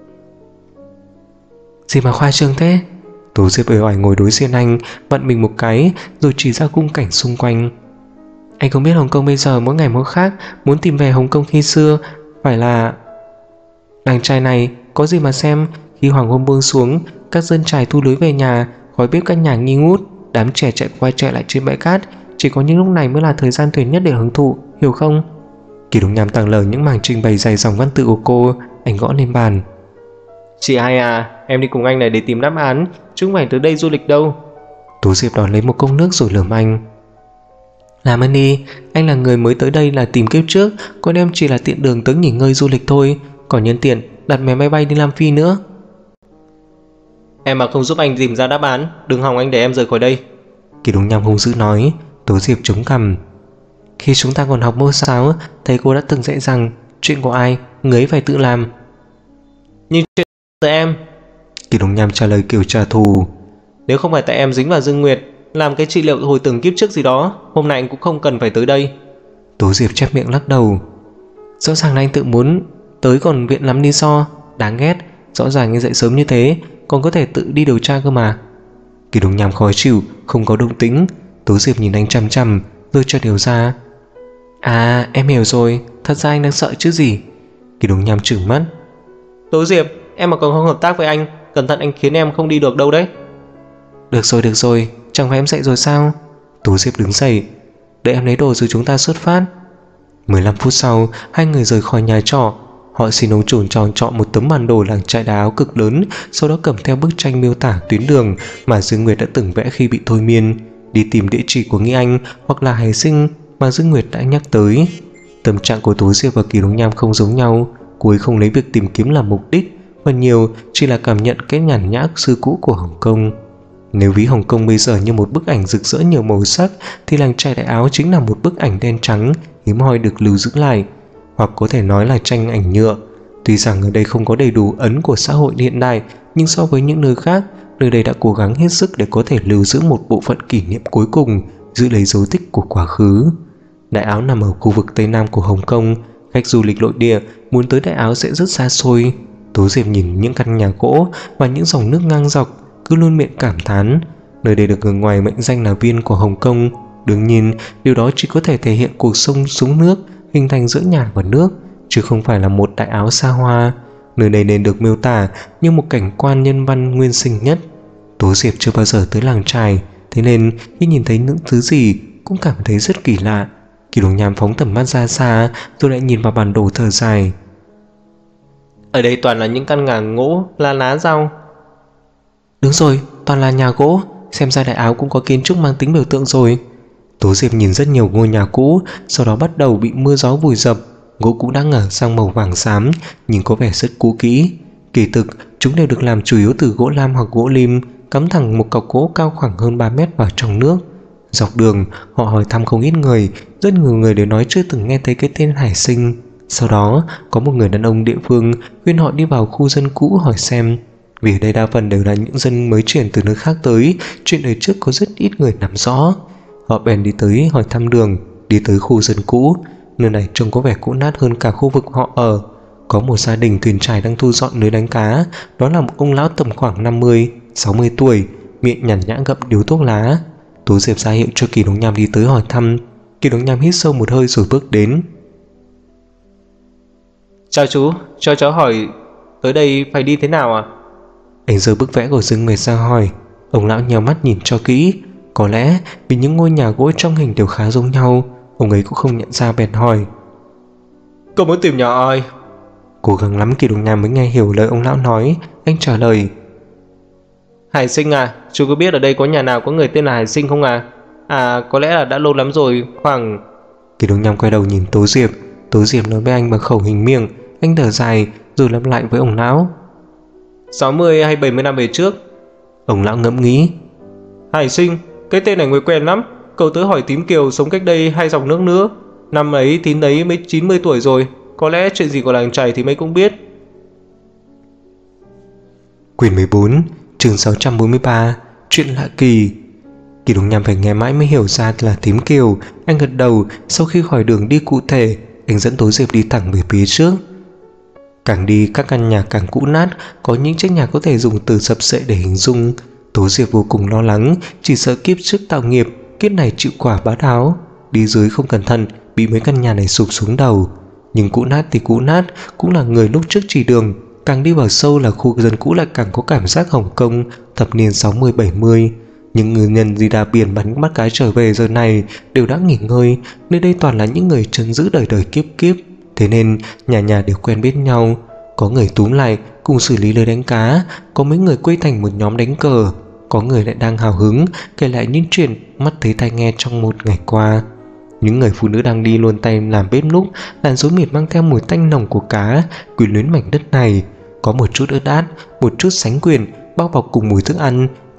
Gì mà khoa trương thế? Tố Diệp uể oải ngồi đối diện anh, vặn mình một cái rồi chỉ ra khung cảnh xung quanh. Anh không biết Hồng Kông bây giờ mỗi ngày mỗi khác, muốn tìm về Hồng Kông khi xưa phải là... Làng trài này có gì mà xem. Khi hoàng hôn buông xuống, các dân trài thu lưới về nhà, khói bếp căn nhà nghi ngút, đám trẻ chạy qua chạy lại trên bãi cát. Chỉ có những lúc này mới là thời gian tuyệt nhất để hưởng thụ, hiểu không? Kỳ Đông Nham tàng lờ những mảng trình bày dài dòng văn tự của cô. Anh gõ lên bàn. Chị hai à, em đi cùng anh này để tìm đáp án, chứ không phải tới đây du lịch đâu. Tố Diệp đón lấy một cốc nước rồi lườm anh. Làm ơn đi, anh là người mới tới đây là tìm kiếp trước, còn em chỉ là tiện đường tới nghỉ ngơi du lịch thôi, còn nhân tiện đặt vé máy bay đi Nam Phi nữa. Em mà không giúp anh tìm ra đáp án, đừng hòng anh để em rời khỏi đây. Kỳ Đồng Nham hung dữ nói. Tố Diệp chống cằm. Khi chúng ta còn học mẫu giáo, thầy cô đã từng dạy rằng chuyện của ai, người ấy phải tự làm. Nhưng chuyện từ em. Kỳ Đồng Nham trả lời kiểu trả thù. Nếu không phải tại em dính vào Dương Nguyệt, làm cái trị liệu hồi tưởng kiếp trước gì đó, hôm nay anh cũng không cần phải tới đây. Tố Diệp chép miệng lắc đầu. Rõ ràng là anh tự muốn tới còn viện lắm lý do. Đáng ghét. Rõ ràng anh dậy sớm như thế còn có thể tự đi điều tra cơ mà. Kỳ Đồng Nham khó chịu, không có động tĩnh. Tố Diệp nhìn anh chằm chằm rồi cho điều ra. À, em hiểu rồi, thật ra anh đang sợ chứ gì. Kỳ Đồng Nham trừng mắt. Tố Diệp, em mà còn không hợp tác với anh, cẩn thận anh khiến em không đi được đâu đấy. Được rồi, chẳng phải em dậy rồi sao? Tố Diệp đứng dậy. Để em lấy đồ rồi chúng ta xuất phát. 15 phút sau, hai người rời khỏi nhà trọ. Họ xin ông chủ tròn chọn một tấm bản đồ làng trại đá áo cực lớn, sau đó cầm theo bức tranh miêu tả tuyến đường mà Dương Nguyệt đã từng vẽ khi bị thôi miên, đi tìm địa chỉ của Nghĩ Anh hoặc là Hải Sinh mà Dương Nguyệt đã nhắc tới. Tâm trạng của Tố Diệp và Kỳ Đồng Nham không giống nhau. Cô ấy không lấy việc tìm kiếm làm mục đích, mà nhiều chỉ là cảm nhận cái nhàn nhã xưa cũ của Hồng Kông. Nếu ví Hồng Kông bây giờ như một bức ảnh rực rỡ nhiều màu sắc, thì làng trai đại áo chính là một bức ảnh đen trắng hiếm hoi được lưu giữ lại, hoặc có thể nói là tranh ảnh nhựa. Tuy rằng ở đây không có đầy đủ ấn của xã hội hiện đại, nhưng so với những nơi khác, nơi đây đã cố gắng hết sức để có thể lưu giữ một bộ phận kỷ niệm cuối cùng, giữ lấy dấu tích của quá khứ. Đại Áo nằm ở khu vực Tây Nam của Hồng Kông. Khách du lịch nội địa muốn tới Đại Áo sẽ rất xa xôi. Tố Diệp nhìn những căn nhà gỗ và những dòng nước ngang dọc, cứ luôn miệng cảm thán. Nơi đây được người ngoài mệnh danh là viên của Hồng Kông. Đương nhiên, điều đó chỉ có thể thể hiện cuộc sống xuống nước hình thành giữa nhà và nước, chứ không phải là một Đại Áo xa hoa. Nơi này nên được miêu tả như một cảnh quan nhân văn nguyên sinh nhất. Tố Diệp chưa bao giờ tới làng trài, thế nên khi nhìn thấy những thứ gì cũng cảm thấy rất kỳ lạ. Kỳ Đồng Nham phóng tầm mắt ra xa rồi lại nhìn vào bản đồ thở dài. Ở đây toàn là những căn nhà gỗ, lá rau. Đúng rồi, toàn là nhà gỗ. Xem ra Đại Áo cũng có kiến trúc mang tính biểu tượng rồi. Tố Diệp nhìn rất nhiều ngôi nhà cũ, sau đó bắt đầu bị mưa gió vùi dập. Gỗ cũng đã ngả sang màu vàng xám, nhìn có vẻ rất cũ kỹ. Kỳ thực, chúng đều được làm chủ yếu từ gỗ lam hoặc gỗ lim, cắm thẳng một cọc gỗ cao khoảng hơn 3 mét vào trong nước. Dọc đường, họ hỏi thăm không ít người, rất nhiều người đều nói chưa từng nghe thấy cái tên Hải Sinh. Sau đó, có một người đàn ông địa phương khuyên họ đi vào khu dân cũ hỏi xem. Vì ở đây đa phần đều là những dân mới chuyển từ nơi khác tới, chuyện đời trước có rất ít người nắm rõ. Họ bèn đi tới hỏi thăm đường, đi tới khu dân cũ. Nơi này trông có vẻ cũ nát hơn cả khu vực họ ở. Có một gia đình thuyền trài đang thu dọn lưới đánh cá. Đó là một ông lão tầm khoảng 50-60 tuổi, miệng nhàn nhã gặm điếu thuốc lá. Tố Diệp ra hiệu cho Kỳ Đồng Nham đi tới hỏi thăm. Kỳ Đồng Nham hít sâu một hơi rồi bước đến. Chào chú, cho cháu hỏi tới đây phải đi thế nào à? Anh giơ bức vẽ của Dương Nguyệt ra hỏi. Ông lão nheo mắt nhìn cho kỹ. Có lẽ vì những ngôi nhà gỗ trong hình đều khá giống nhau, ông ấy cũng không nhận ra bèn hỏi. Cậu muốn tìm nhà ai? Cố gắng lắm Kỳ Đồng Nham mới nghe hiểu lời ông lão nói. Anh trả lời. Hải Sinh à, chú có biết ở đây có nhà nào có người tên là Hải Sinh không à? À, có lẽ là đã lâu lắm rồi, khoảng... Kỳ Đồng Nham quay đầu nhìn Tố Diệp. Tố Diệp nói với anh bằng khẩu hình miệng. Anh thở dài rồi lặp lại với ông lão. 60 hay 70 năm về trước. Ông lão ngẫm nghĩ. Hải Sinh, cái tên này người quen lắm. Cậu tới hỏi Tím Kiều sống cách đây 2 dòng nước nữa. Năm ấy Tín ấy mới 90 tuổi rồi. Có lẽ chuyện gì của làng trài thì mấy cũng biết. Quyển 14, chương 643, chuyện lạ kỳ. Kỳ Đồng Nham phải nghe mãi mới hiểu ra là Tím Kiều. Anh gật đầu. Sau khi khỏi đường đi cụ thể, anh dẫn Tố Diệp đi thẳng về phía trước. Càng đi các căn nhà càng cũ nát, có những chiếc nhà có thể dùng từ sập sệ để hình dung. Tố Diệp vô cùng lo lắng, chỉ sợ kiếp trước tạo nghiệp, kiếp này chịu quả bá đạo. Đi dưới không cẩn thận bị mấy căn nhà này sụp xuống đầu. Nhưng cũ nát thì cũ nát, cũng là người lúc trước chỉ đường. Càng đi vào sâu là khu dân cũ lại càng có cảm giác Hồng Kông thập niên 60-70. Những ngư nhân đi đà biển bắn bắt cá trở về giờ này đều đã nghỉ ngơi. Nơi đây toàn là những người trấn giữ đời đời kiếp kiếp, thế nên nhà nhà đều quen biết nhau. Có người túm lại cùng xử lý lưới đánh cá, có mấy người quây thành một nhóm đánh cờ, có người lại đang hào hứng kể lại những chuyện mắt thấy tai nghe trong một ngày qua. Những người phụ nữ đang đi luôn tay làm bếp núc, làn rối mịt mang theo mùi tanh nồng của cá quyến luyến mảnh đất này. Có một chút ớt át, một chút sánh quyền bao bọc cùng mùi thức ăn,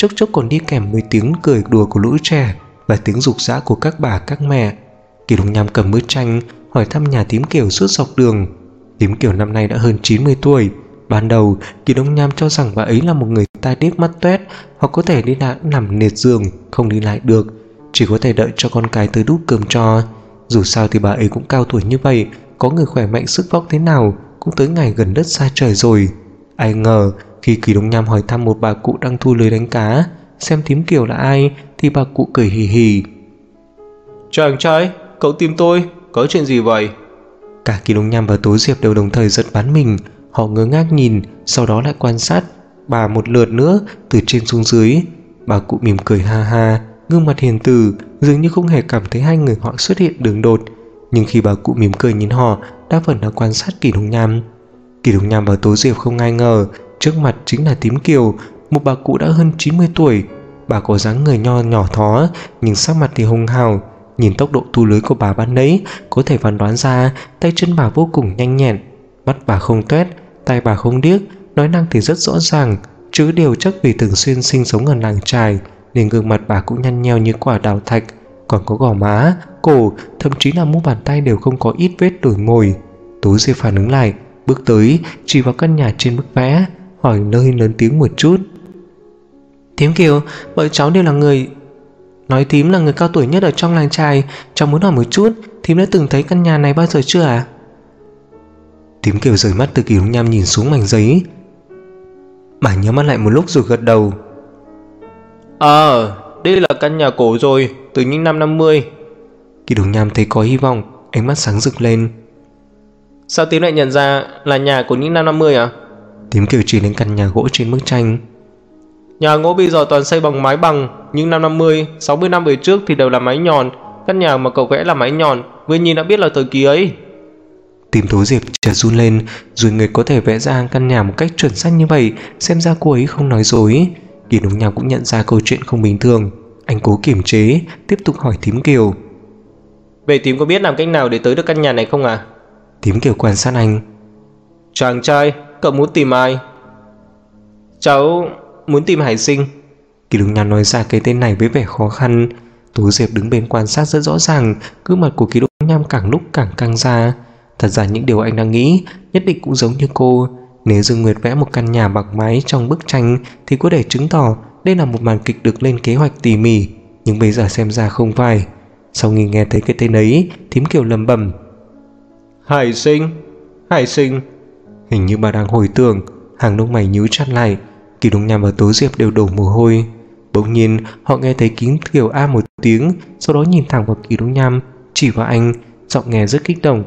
chốc chốc còn đi kèm với tiếng cười đùa của lũ trẻ và tiếng rục rã của các bà các mẹ. Kỳ Đông Nham cầm bức tranh hỏi thăm nhà Tím Kiều suốt dọc đường. Tím Kiều năm nay đã hơn 90 tuổi. Ban đầu Kỳ Đông Nham cho rằng bà ấy là một người tai điếc mắt toét, hoặc có thể đi lại nằm liệt giường không đi lại được, chỉ có thể đợi cho con cái tới đút cơm cho. Dù sao thì bà ấy cũng cao tuổi như vậy, có người khỏe mạnh sức vóc thế nào cũng tới ngày gần đất xa trời rồi. Ai ngờ khi Kỳ Đông Nham hỏi thăm một bà cụ đang thu lưới đánh cá xem Tím Kiều là ai thì bà cụ cười hì hì. Chàng trai, cậu tìm tôi, có chuyện gì vậy? Cả Kỳ Đông Nham và Tố Diệp đều đồng thời giật bắn mình. Họ ngơ ngác nhìn, sau đó lại quan sát bà một lượt nữa từ trên xuống dưới. Bà cụ mỉm cười ha ha, gương mặt hiền từ, dường như không hề cảm thấy hai người họ xuất hiện đường đột. Nhưng khi bà cụ mỉm cười nhìn họ, đa phần là quan sát Kỳ Đông Nham. Kỳ Đông Nham và Tố Diệp không ai ngờ trước mặt chính là Tím Kiều, một bà cụ đã hơn 90 tuổi. Bà có dáng người nho nhỏ thó, nhưng sắc mặt thì hung hào. Nhìn tốc độ thu lưới của bà ban nãy, có thể phán đoán ra tay chân bà vô cùng nhanh nhẹn. Mắt bà không toét, tai bà không điếc, nói năng thì rất rõ ràng, chứ điều chắc vì thường xuyên sinh sống ở làng chài nên gương mặt bà cũng nhăn nheo như quả đào thạch, còn có gò má, cổ, thậm chí là mu bàn tay đều không có ít vết đổi mồi. Tố Diệp phản ứng lại, bước tới chỉ vào căn nhà trên bức vẽ, hỏi hơi lớn tiếng một chút. Tím Kiều, bọn cháu đều là người... Nói Tím là người cao tuổi nhất ở trong làng chài, cháu muốn hỏi một chút, Tím đã từng thấy căn nhà này bao giờ chưa à? Tím Kiều rời mắt từ Kỳ Đông Nham nhìn xuống mảnh giấy. Bà nhắm mắt lại một lúc rồi gật đầu. Đây là căn nhà cổ rồi, từ những năm 50. Kỳ Đông Nham thấy có hy vọng, ánh mắt sáng rực lên. Sao Tím lại nhận ra là nhà của những năm 50 à? Tím Kiều chỉ lên căn nhà gỗ trên bức tranh. Nhà gỗ bây giờ toàn xây bằng mái bằng, nhưng năm 50, 60 năm về trước thì đều là mái nhọn. Căn nhà mà cậu vẽ là mái nhọn, vừa nhìn đã biết là thời kỳ ấy. Tim Tố Diệp chợt run lên, rồi người có thể vẽ ra căn nhà một cách chuẩn xác như vậy, xem ra cô ấy không nói dối. Kỳ Đông Nham cũng nhận ra câu chuyện không bình thường. Anh cố kiềm chế, tiếp tục hỏi Tím Kiều. Vậy Tím có biết làm cách nào để tới được căn nhà này không à? Tím Kiều quan sát anh. Chàng trai, cậu muốn tìm ai? Cháu muốn tìm Hải Sinh. Kỳ Đông Nham nói ra cái tên này với vẻ khó khăn. Tố Diệp đứng bên quan sát rất rõ ràng, gương mặt của Kỳ Đông Nham càng lúc càng căng ra. Thật ra những điều anh đang nghĩ nhất định cũng giống như cô. Nếu Dương Nguyệt vẽ một căn nhà bằng mái trong bức tranh thì có thể chứng tỏ đây là một màn kịch được lên kế hoạch tỉ mỉ, nhưng bây giờ xem ra không phải. Sau khi nghe thấy cái tên ấy, Tím Kiều lẩm bẩm. Hải Sinh, Hải Sinh. Hình như bà đang hồi tưởng, hàng lông mày nhíu chặt lại. Kỳ Đông Nham và Tố Diệp đều đổ mồ hôi. Bỗng nhiên họ nghe thấy Tím Kiều a một tiếng, sau đó nhìn thẳng vào Kỳ Đông Nham, chỉ vào anh, giọng nghe rất kích động.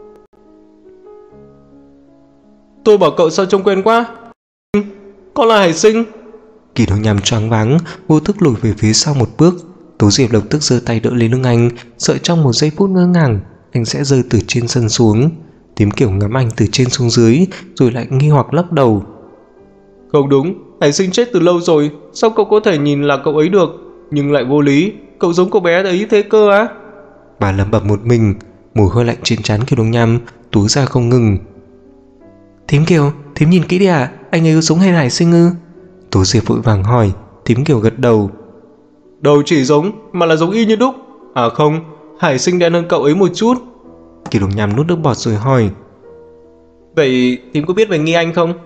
Tôi bảo cậu sao trông quen quá. Con là Hải Sinh. Kỳ Đông Nham choáng váng, vô thức lùi về phía sau một bước. Tố Diệp lập tức giơ tay đỡ lấy lưng anh, sợ trong một giây phút ngỡ ngàng anh sẽ rơi từ trên sân xuống. Tím Kiều ngắm anh từ trên xuống dưới, rồi lại nghi hoặc lắc đầu. Không đúng, Hải Sinh chết từ lâu rồi, sao cậu có thể nhìn là cậu ấy được? Nhưng lại vô lý, cậu giống cô bé ấy thế cơ á? Bà lẩm bẩm một mình, mồ hôi lạnh trên trán Kỳ Đông Nham túa ra không ngừng. Tím Kiều, Thím nhìn kỹ đi à, anh ấy có giống hay Hải Sinh ư? Tố Diệp vội vàng hỏi. Tím Kiều gật đầu. Đâu chỉ giống, mà là giống y như đúc. À không, Hải Sinh đen hơn cậu ấy một chút. Kỳ Đông Nham nuốt nước bọt rồi hỏi. Vậy Thím có biết về Nghi Anh không?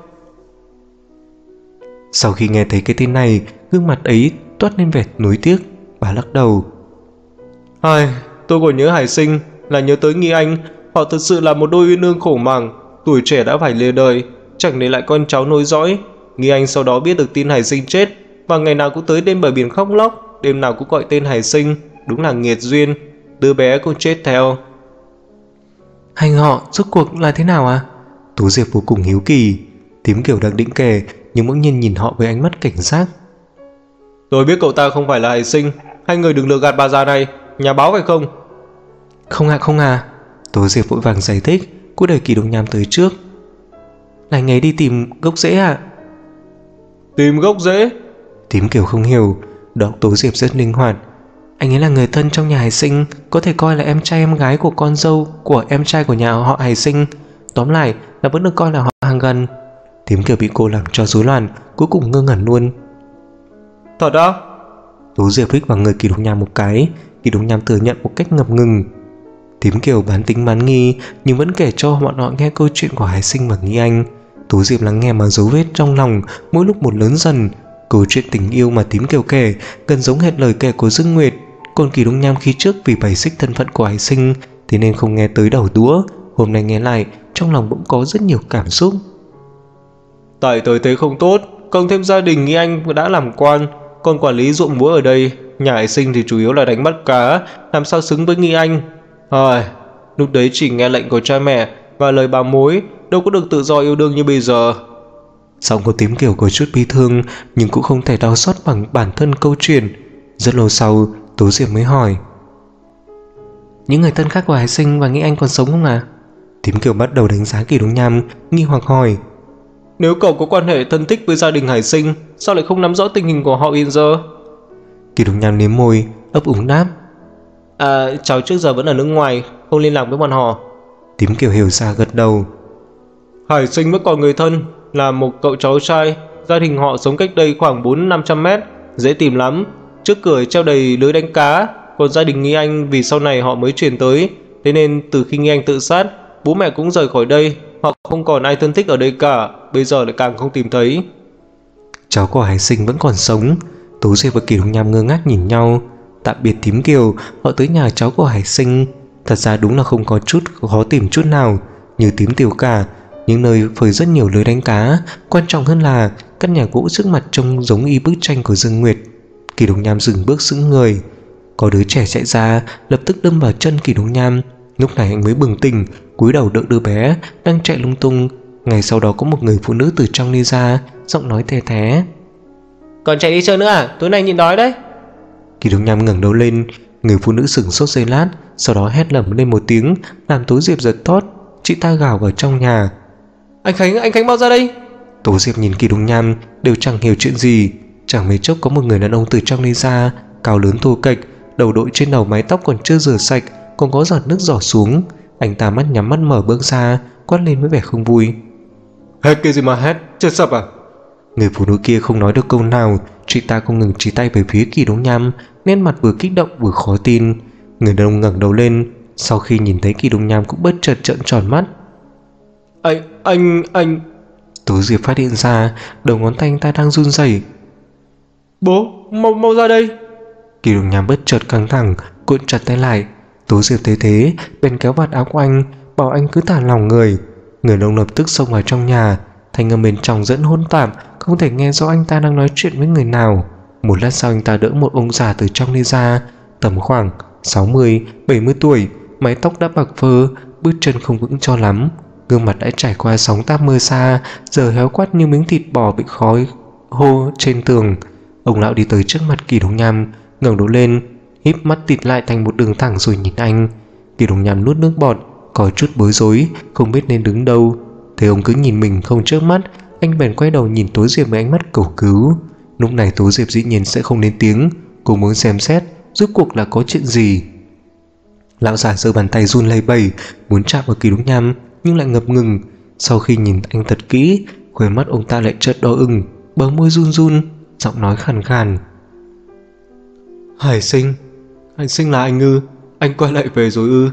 Sau khi nghe thấy cái tên này, gương mặt ấy toát lên vẻ nuối tiếc. Bà lắc đầu. Tôi còn nhớ Hải Sinh là nhớ tới Nghi Anh. Họ thật sự là một đôi uyên ương khổ màng, tuổi trẻ đã phải lìa đời, chẳng để lại con cháu nối dõi. Nghi Anh sau đó biết được tin Hải Sinh chết, và ngày nào cũng tới đêm bờ biển khóc lóc, đêm nào cũng gọi tên Hải Sinh. Đúng là nghiệt duyên, đứa bé cũng chết theo. Hành họ rốt cuộc là thế nào à? Tố Diệp vô cùng hiếu kỳ. Tím Kiều đang định kể, nhưng bỗng nhiên nhìn họ với ánh mắt cảnh giác. Tôi biết cậu ta không phải là Hải Sinh, hai người đừng lừa gạt bà già này, nhà báo phải không? Không à. Tố Diệp vội vàng giải thích. Cô đẩy Kỳ Đông Nham tới trước. Là anh ấy đi tìm gốc rễ à? Tìm gốc rễ? Tím Kiều không hiểu. Đó, Tố Diệp rất linh hoạt. Anh ấy là người thân trong nhà Hải Sinh, có thể coi là em trai em gái của con dâu của em trai của nhà họ Hải Sinh. Tóm lại là vẫn được coi là họ hàng gần. Tím Kiều bị cô làm cho rối loạn, cuối cùng ngơ ngẩn luôn. Thật á? Tố Diệp hít vào người Kỳ Đông Nham một cái. Kỳ Đông Nham thừa nhận một cách ngập ngừng. Tím Kiều bán tính bán nghi nhưng vẫn kể cho bọn họ nghe câu chuyện của Hải Sinh và Nghi Anh. Tố Diệp lắng nghe mà dấu vết trong lòng mỗi lúc một lớn dần. Câu chuyện tình yêu mà Tím Kiều kể gần giống hệt lời kể của Dương Nguyệt. Còn Kỳ Đông Nham khi trước vì bày xích thân phận của Hải Sinh thế nên không nghe tới đầu đũa. Hôm nay nghe lại trong lòng bỗng có rất nhiều cảm xúc. Tại tới thế không tốt, cộng thêm gia đình Nghi Anh đã làm quan, còn quản lý ruộng lúa ở đây, nhà Hải Sinh thì chủ yếu là đánh bắt cá, làm sao xứng với Nghi Anh. Lúc đấy chỉ nghe lệnh của cha mẹ và lời bà mối, đâu có được tự do yêu đương như bây giờ. Giọng của Tím Kiều có chút bi thương nhưng cũng không thể đau xót bằng bản thân câu chuyện. Rất lâu sau Tố Diệp mới hỏi: những người thân khác của Hải Sinh và Nghi Anh còn sống không à? Tím Kiều bắt đầu đánh giá Kỳ Đông Nham, nghi hoặc hỏi: nếu cậu có quan hệ thân thích với gia đình Hải Sinh, sao lại không nắm rõ tình hình của họ hiện giờ? Kỳ Đông Nham nếm môi, ấp úng đáp: cháu trước giờ vẫn ở nước ngoài, không liên lạc với bọn họ. Tím Kiều hiểu ra gật đầu. Hải Sinh vẫn còn người thân, là một cậu cháu trai, gia đình họ sống cách đây khoảng 400-500 mét, dễ tìm lắm. Trước cửa treo đầy lưới đánh cá, còn gia đình Nghi Anh vì sau này họ mới chuyển tới, thế nên từ khi Nghi Anh tự sát, bố mẹ cũng rời khỏi đây, họ không còn ai thân thích ở đây cả, bây giờ lại càng không tìm thấy. Cháu của Hải Sinh vẫn còn sống. Tố Diệp và Kỳ Đông Nham ngơ ngác nhìn nhau. Tạm biệt Tím Kiều, họ tới nhà cháu của Hải Sinh. Thật ra đúng là không có chút khó tìm chút nào, như Tím Tiểu cả, những nơi phơi rất nhiều lưới đánh cá. Quan trọng hơn là căn nhà gỗ trước mặt trông giống y bức tranh của Dương Nguyệt. Kỳ Đông Nham dừng bước sững người. Có đứa trẻ chạy ra, lập tức đâm vào chân Kỳ Đông Nham. Lúc này anh mới bừng tỉnh, cúi đầu đỡ đứa bé đang chạy lung tung. Ngay sau đó có một người phụ nữ từ trong đi ra, giọng nói the thé: còn chạy đi chơi nữa à? Tối nay nhịn đói đấy. Kỳ Đông Nham ngẩng đầu lên. Người phụ nữ sửng sốt giây lát, sau đó hét lẩm lên một tiếng, làm Tố Diệp giật thót. Chị ta gào vào trong nhà: Anh Khánh mau ra đây. Tố Diệp nhìn Kỳ Đông Nham đều chẳng hiểu chuyện gì. Chẳng mấy chốc có một người đàn ông từ trong đi ra, cao lớn thô kệch, đầu đội trên đầu mái tóc còn chưa rửa sạch, còn có giọt nước rỏ xuống. Anh ta mắt nhắm mắt mở bước ra, quát lên với vẻ không vui: hét cái gì mà hét, chết sập à? Người phụ nữ kia không nói được câu nào. Chị ta không ngừng chỉ tay về phía Kỳ Đông Nham, nét mặt vừa kích động vừa khó tin. Người đàn ông ngẩng đầu lên, sau khi nhìn thấy Kỳ Đông Nham cũng bất chợt trợn tròn mắt. Anh Tố Diệp phát hiện ra đầu ngón tay anh ta đang run rẩy. Bố, mau ra đây. Kỳ Đông Nham bất chợt căng thẳng, cuộn chặt tay lại. Tố Diệp thấy thế bèn kéo vạt áo của anh, bảo anh cứ thả lỏng người. Người đàn ông lập tức xông vào trong nhà. Thanh âm bên trong dẫn hỗn tạp, không thể nghe rõ anh ta đang nói chuyện với người nào. Một lát sau anh ta đỡ một ông già từ trong đi ra, tầm khoảng 60-70 tuổi, mái tóc đã bạc phơ, bước chân không vững cho lắm, gương mặt đã trải qua sóng táp mưa xa, giờ héo quắt như miếng thịt bò bị khói hô trên tường. Ông lão đi tới trước mặt Kỳ Đông Nham, ngẩng đầu lên, híp mắt tịt lại thành một đường thẳng rồi nhìn anh. Kỳ Đông Nham nuốt nước bọt, có chút bối rối, không biết nên đứng đâu. Thấy ông cứ nhìn mình không chớp mắt, anh bèn quay đầu nhìn Tố Diệp với ánh mắt cầu cứu. Lúc này Tố Diệp dĩ nhiên sẽ không lên tiếng, cô muốn xem xét rốt cuộc là có chuyện gì. Lão già giơ bàn tay run lẩy bẩy muốn chạm vào Kỳ Đông Nham nhưng lại ngập ngừng. Sau khi nhìn anh thật kỹ, khóe mắt ông ta lại chợt đỏ ửng, bờ môi run run, giọng nói khàn khàn: Hải Sinh là anh ư? Anh quay lại về rồi ư?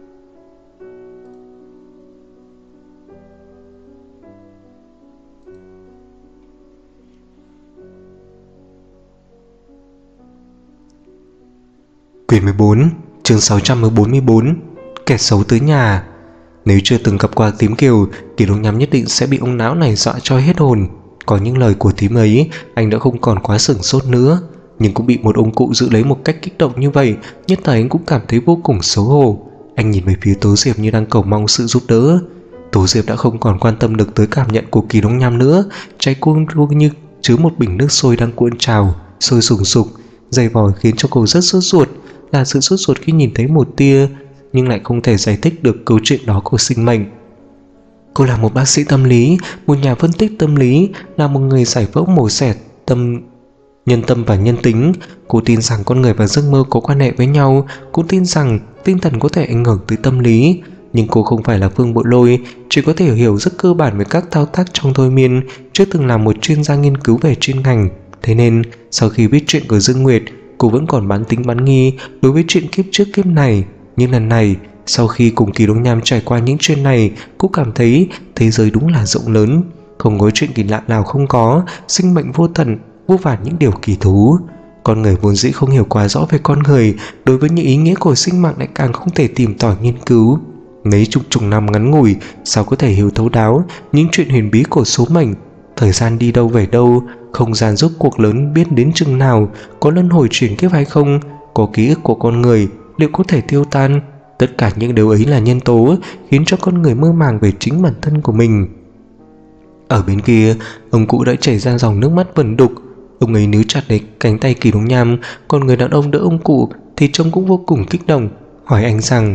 Quyển 14, chương 644, kẻ xấu tới nhà. Nếu chưa từng gặp qua Tím Kiều, Kỳ Đông Nham nhất định sẽ bị ông lão này dọa cho hết hồn. Có những lời của Tím ấy, anh đã không còn quá sửng sốt nữa. Nhưng cũng bị một ông cụ giữ lấy một cách kích động như vậy, nhất thời anh cũng cảm thấy vô cùng xấu hổ. Anh nhìn về phía Tố Diệp như đang cầu mong sự giúp đỡ. Tố Diệp đã không còn quan tâm được tới cảm nhận của Kỳ Đông Nham nữa. Trái cô như chứa một bình nước sôi đang cuộn trào, sôi sùng sục. Dày vò khiến cho cô rất sốt ruột, là sự sốt ruột khi nhìn thấy một tia nhưng lại không thể giải thích được câu chuyện đó của sinh mệnh. Cô là một bác sĩ tâm lý, một nhà phân tích tâm lý, là một người giải phẫu mổ xẻ nhân tâm và nhân tính. Cô tin rằng con người và giấc mơ có quan hệ với nhau. Cô tin rằng tinh thần có thể ảnh hưởng tới tâm lý. Nhưng cô không phải là Phương Bội Lôi, chỉ có thể hiểu rất cơ bản về các thao tác trong thôi miên, chưa từng là một chuyên gia nghiên cứu về chuyên ngành. Thế nên sau khi biết chuyện của Dương Nguyệt, cô vẫn còn bán tính bán nghi đối với chuyện kiếp trước kiếp này. Nhưng lần này, sau khi cùng Kỳ Đông Nham trải qua những chuyện này, cô cảm thấy thế giới đúng là rộng lớn, không có chuyện kỳ lạ nào không có, sinh mệnh vô tận, vô vàn những điều kỳ thú. Con người vốn dĩ không hiểu quá rõ về con người, đối với những ý nghĩa của sinh mạng lại càng không thể tìm tòi nghiên cứu. Mấy chục năm ngắn ngủi, sao có thể hiểu thấu đáo những chuyện huyền bí của số mệnh? Thời gian đi đâu về đâu, không gian rốt cuộc lớn biết đến chừng nào, có luân hồi chuyển kiếp hay không, có ký ức của con người liệu có thể tiêu tan? Tất cả những điều ấy là nhân tố khiến cho con người mơ màng về chính bản thân của mình. Ở bên kia, ông cụ đã chảy ra dòng nước mắt vẩn đục. Ông ấy níu chặt lấy cánh tay Kỳ Đông Nham, còn người đàn ông đỡ ông cụ thì trông cũng vô cùng kích động, hỏi anh rằng: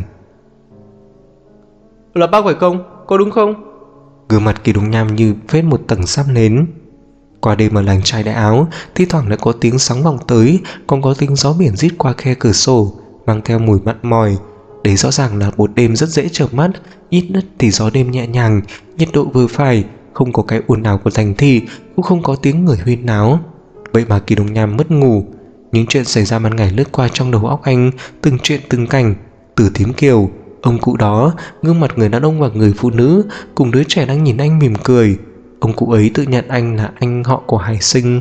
Là bác phải không? Có đúng không? Gương mặt Kỳ Đông Nham như phết một tầng sáp nến. Qua đêm ở làng trai đại áo, thi thoảng lại có tiếng sóng vọng tới, còn có tiếng gió biển rít qua khe cửa sổ, mang theo mùi mặn mòi. Đấy rõ ràng là một đêm rất dễ chợp mắt, ít nhất thì gió đêm nhẹ nhàng, nhiệt độ vừa phải, không có cái ồn ào của thành thị, cũng không có tiếng người huyên náo. Vậy mà Kỳ Đông Nham mất ngủ. Những chuyện xảy ra ban ngày lướt qua trong đầu óc anh, từng chuyện từng cảnh. Từ Thím Kiều, ông cụ đó, gương mặt người đàn ông và người phụ nữ, cùng đứa trẻ đang nhìn anh mỉm cười. Ông cụ ấy tự nhận anh là anh họ của Hải Sinh.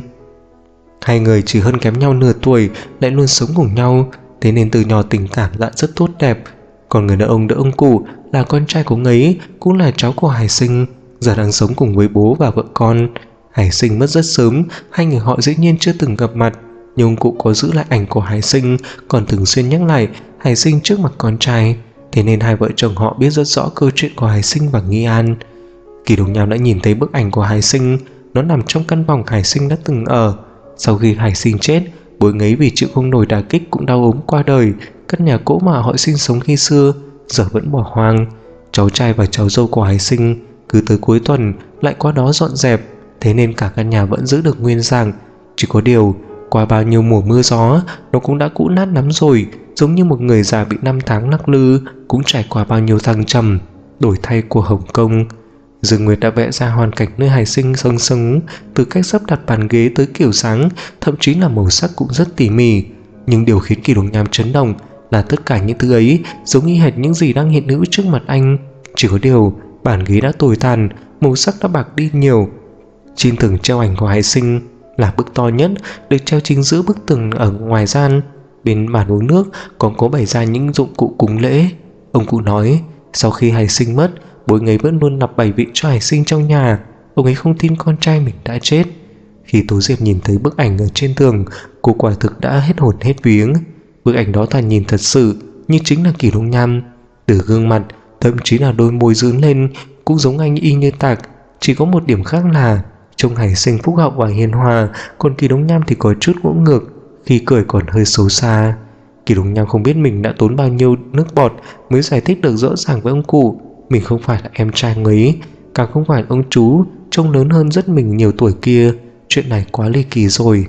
Hai người chỉ hơn kém nhau nửa tuổi, lại luôn sống cùng nhau, thế nên từ nhỏ tình cảm đã rất tốt đẹp. Còn người đàn ông đỡ ông cụ là con trai của ông ấy, cũng là cháu của Hải Sinh, giờ đang sống cùng với bố và vợ con. Hải Sinh mất rất sớm, hai người họ dĩ nhiên chưa từng gặp mặt, nhưng ông cụ có giữ lại ảnh của Hải Sinh, còn thường xuyên nhắc lại Hải Sinh trước mặt con trai. Thế nên hai vợ chồng họ biết rất rõ câu chuyện của Hải Sinh và Nghi An. Kỳ Đông Nham đã nhìn thấy bức ảnh của Hải Sinh, nó nằm trong căn phòng Hải Sinh đã từng ở. Sau khi Hải Sinh chết, bố ấy vì chịu không nổi đả kích cũng đau ốm qua đời. Căn nhà cũ mà họ sinh sống khi xưa giờ vẫn bỏ hoang. Cháu trai và cháu dâu của Hải Sinh cứ tới cuối tuần lại qua đó dọn dẹp, thế nên cả căn nhà vẫn giữ được nguyên dạng. Chỉ có điều qua bao nhiêu mùa mưa gió, nó cũng đã cũ nát lắm rồi, giống như một người già bị năm tháng lắc lư, cũng trải qua bao nhiêu thăng trầm, đổi thay của Hồng Kông. Dương Nguyệt đã vẽ ra hoàn cảnh nơi Hải Sinh sống, từ cách sắp đặt bàn ghế tới kiểu dáng, thậm chí là màu sắc cũng rất tỉ mỉ. Nhưng điều khiến Kỳ Đông Nham chấn động là tất cả những thứ ấy giống như hệt những gì đang hiện hữu trước mặt anh. Chỉ có điều bàn ghế đã tồi tàn, màu sắc đã bạc đi nhiều. Trên tường treo ảnh của Hải Sinh là bức to nhất, được treo chính giữa bức tường ở ngoài gian. Bên bàn uống nước còn có bày ra những dụng cụ cúng lễ. Ông cụ nói sau khi Hải Sinh mất, bố ấy vẫn luôn lập bày vị cho Hải Sinh trong nhà. Ông ấy không tin con trai mình đã chết. Khi Tố Diệp nhìn thấy bức ảnh ở trên tường, cô quả thực đã hết hồn hết vía. Bức ảnh đó thoạt nhìn thật sự như chính là Kỳ Đông Nham. Từ gương mặt, thậm chí là đôi môi dưỡng lên cũng giống anh y như tạc. Chỉ có một điểm khác là trông Hải Sinh phúc hậu và hiền hòa, còn Kỳ Đông Nham thì có chút ngỗ ngược, khi cười còn hơi xấu xa. Kỳ Đông Nham không biết mình đã tốn bao nhiêu nước bọt mới giải thích được rõ ràng với ông cụ mình không phải là em trai ông ấy, càng không phải ông chú trông lớn hơn rất mình nhiều tuổi kia. Chuyện này quá ly kỳ rồi.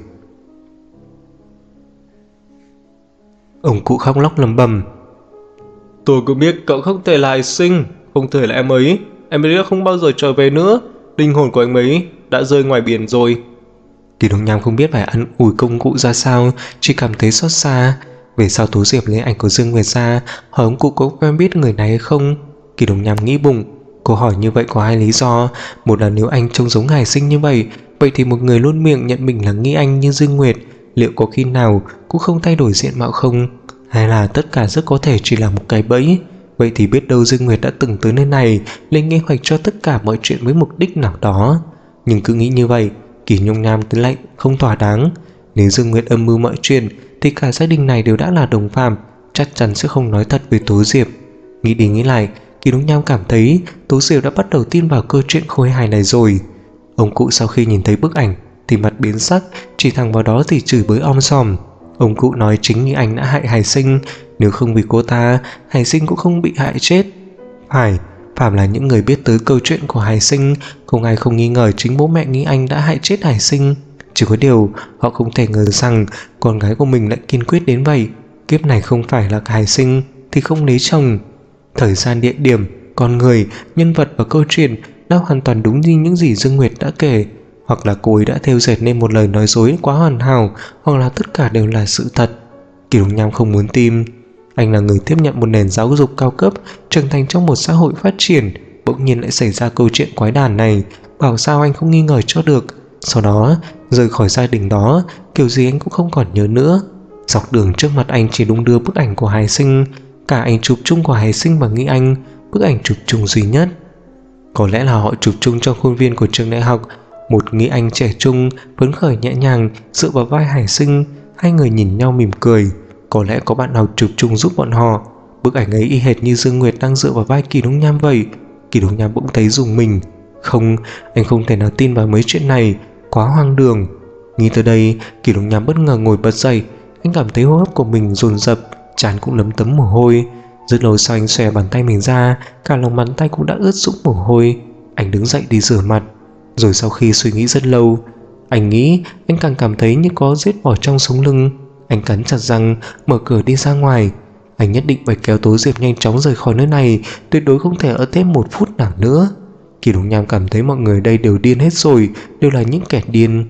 Ông cụ khóc lóc lẩm bẩm: Tôi cứ biết cậu không thể là Hải Sinh, không thể là em ấy đã không bao giờ trở về nữa. Linh hồn của anh ấy đã rơi ngoài biển rồi. Kỳ Đông Nham không biết phải ăn ủi công cụ ra sao, chỉ cảm thấy xót xa. Về sau Tố Diệp lấy ảnh của Dương Nguyệt ra, hỏi ông cụ có quen biết người này hay không. Kỳ Đông Nham nghĩ bụng, câu hỏi như vậy có hai lý do. Một là nếu anh trông giống Hải Sinh như vậy thì một người luôn miệng nhận mình là Nghi Anh như Dương Nguyệt liệu có khi nào cũng không thay đổi diện mạo không? Hay là tất cả rất có thể chỉ là một cái bẫy? Vậy thì biết đâu Dương Nguyệt đã từng tới nơi này lên kế hoạch cho tất cả mọi chuyện với mục đích nào đó. Nhưng cứ nghĩ như vậy, Kỳ Đông Nham tới lại không thỏa đáng. Nếu Dương Nguyệt âm mưu mọi chuyện thì cả gia đình này đều đã là đồng phạm, chắc chắn sẽ không nói thật với Tố Diệp. Nghĩ đi nghĩ lại, Kỳ Đông Nham cảm thấy Tố Diệp đã bắt đầu tin vào câu chuyện khôi hài này rồi. Ông cụ sau khi nhìn thấy bức ảnh thì mặt biến sắc, chỉ thẳng vào đó thì chửi bới om sòm. Ông cụ nói chính như anh đã hại Hải Sinh, nếu không vì cô ta, Hải Sinh cũng không bị hại chết. Phải, phạm là những người biết tới câu chuyện của Hải Sinh, không ai không nghi ngờ chính bố mẹ Nghi Anh đã hại chết Hải Sinh. Chỉ có điều họ không thể ngờ rằng con gái của mình lại kiên quyết đến vậy. Kiếp này không phải là Hải Sinh thì không lấy chồng. Thời gian, địa điểm, con người, nhân vật và câu chuyện đã hoàn toàn đúng như những gì Dương Nguyệt đã kể. hoặc là cô ấy đã thêu dệt nên một lời nói dối quá hoàn hảo, hoặc là tất cả đều là sự thật. Kỳ Đông Nham không muốn tin. Anh là người tiếp nhận một nền giáo dục cao cấp, trưởng thành trong một xã hội phát triển, bỗng nhiên lại xảy ra câu chuyện quái đản này, bảo sao anh không nghi ngờ cho được. Sau đó rời khỏi gia đình đó, kiểu gì anh cũng không còn nhớ nữa. Dọc đường trước mặt anh chỉ đung đưa bức ảnh của Hải Sinh, cả ảnh chụp chung của Hải Sinh và Nghĩ Anh, bức ảnh chụp chung duy nhất. Có lẽ là họ chụp chung trong khuôn viên của trường đại học. Một Nghĩ Anh trẻ trung, phấn khởi nhẹ nhàng dựa vào vai Hải Sinh, hai người nhìn nhau mỉm cười. Có lẽ có bạn học chụp chung giúp bọn họ. Bức ảnh ấy y hệt như Dương Nguyệt đang dựa vào vai Kỳ Đông Nham vậy. Kỳ Đông Nham bỗng thấy rùng mình. Không, anh không thể nào tin vào mấy chuyện này, quá hoang đường. Nghĩ tới đây, Kỳ Đông Nham bất ngờ ngồi bật dậy. Anh cảm thấy hô hấp của mình dồn dập, trán cũng lấm tấm mồ hôi. Rất lâu sau anh xòe bàn tay mình ra, cả lòng bàn tay cũng đã ướt sũng mồ hôi. Anh đứng dậy đi rửa mặt. Rồi sau khi suy nghĩ rất lâu, anh nghĩ anh càng cảm thấy như có rết bò trong sống lưng. Anh cắn chặt răng, mở cửa đi ra ngoài. Anh nhất định phải kéo Tố Diệp nhanh chóng rời khỏi nơi này, tuyệt đối không thể ở thêm một phút nào nữa. Kỳ Đông Nham cảm thấy mọi người đây đều điên hết rồi, đều là những kẻ điên.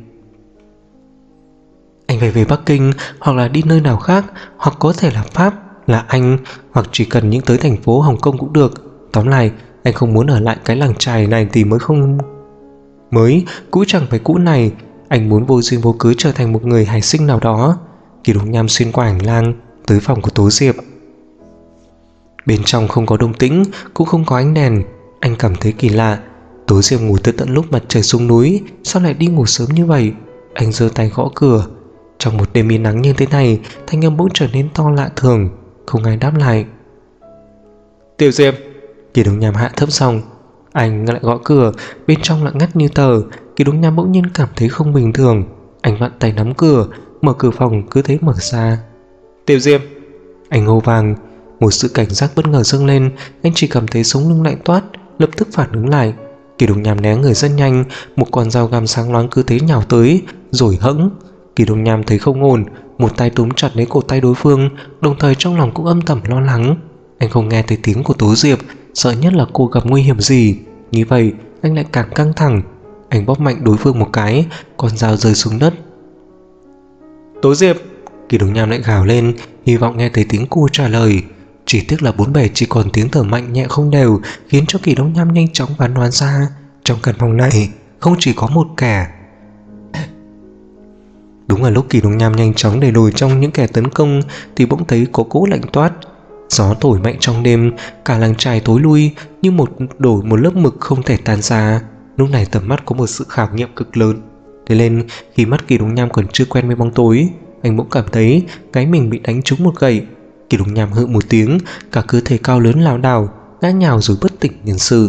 Anh phải về Bắc Kinh, hoặc là đi nơi nào khác, hoặc có thể là Pháp, là Anh, hoặc chỉ cần những tới thành phố Hồng Kông cũng được. Tóm lại, anh không muốn ở lại cái làng chài này thì mới cũ chẳng phải cũ này. Anh muốn vô duyên vô cớ trở thành một người Hải Sinh nào đó. Kỳ Đông Nham xuyên qua hành lang tới phòng của Tố Diệp. Bên trong không có động tĩnh, cũng không có ánh đèn. Anh cảm thấy kỳ lạ. Tố Diệp ngủ tới tận lúc mặt trời xuống núi, sao lại đi ngủ sớm như vậy? Anh giơ tay gõ cửa. Trong một đêm yên nắng như thế này, thanh âm bỗng trở nên to lạ thường. Không ai đáp lại. Tiểu Diệp. Kỳ Đông Nham hạ thấp xong, anh lại gõ cửa. Bên trong lặng ngắt như tờ. Kỳ Đông Nham bỗng nhiên cảm thấy không bình thường. Anh vặn tay nắm cửa, mở cửa phòng cứ thế mở ra. Tiểu Diệp. Anh hô vàng. Một sự cảnh giác bất ngờ dâng lên. Anh chỉ cảm thấy sống lưng lạnh toát, lập tức phản ứng lại. Kỳ Đông Nham né người rất nhanh. Một con dao găm sáng loáng cứ thế nhào tới, rồi hẫng. Kỳ Đông Nham thấy không ổn, một tay túm chặt lấy cổ tay đối phương, đồng thời trong lòng cũng âm thầm lo lắng. Anh không nghe thấy tiếng của Tố Diệp, sợ nhất là cô gặp nguy hiểm gì. Như vậy anh lại càng căng thẳng. Anh bóp mạnh đối phương một cái, con dao rơi xuống đất. Tố Diệp. Kỳ Đông Nham lại gào lên, hy vọng nghe thấy tiếng cô trả lời. Chỉ tiếc là bốn bề chỉ còn tiếng thở mạnh nhẹ không đều, khiến cho Kỳ Đông Nham nhanh chóng bắn đoán ra trong căn phòng này không chỉ có một kẻ. Đúng là lúc Kỳ Đông Nham nhanh chóng đẩy lùi trong những kẻ tấn công thì bỗng thấy có cỗ lạnh toát. Gió thổi mạnh trong đêm, cả làng chài tối lui như đổ một lớp mực không thể tan ra. Lúc này tầm mắt có một sự khảo nghiệm cực lớn. Thế nên khi mắt Kỳ Đông Nham còn chưa quen với bóng tối, anh bỗng cảm thấy cái mình bị đánh trúng một gậy. Kỳ Đông Nham hự một tiếng, cả cơ thể cao lớn lảo đảo ngã nhào rồi bất tỉnh nhân sự.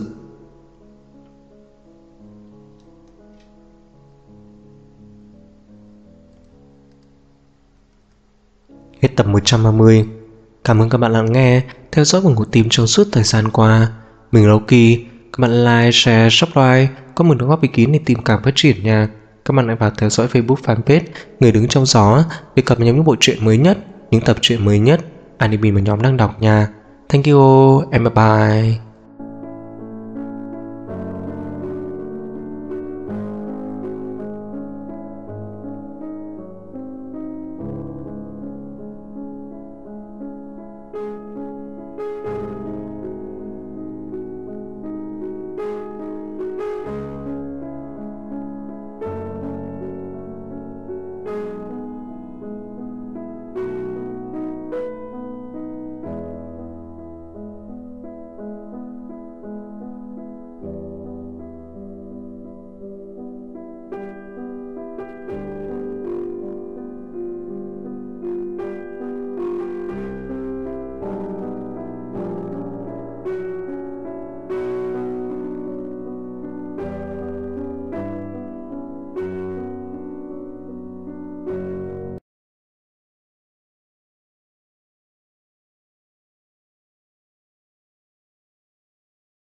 Hết tập 130. Cảm ơn các bạn lắng nghe, theo dõi và ngủ tim trong suốt thời gian qua. Mình là Loki. Các bạn like, share, subscribe, có một đóng góp ý kiến để tìm cảm phát triển nha. Các bạn hãy vào theo dõi Facebook fanpage Người Đứng Trong Gió để cập nhật những bộ truyện mới nhất, những tập truyện mới nhất, anime mà nhóm đang đọc nha. Thank you and bye bye.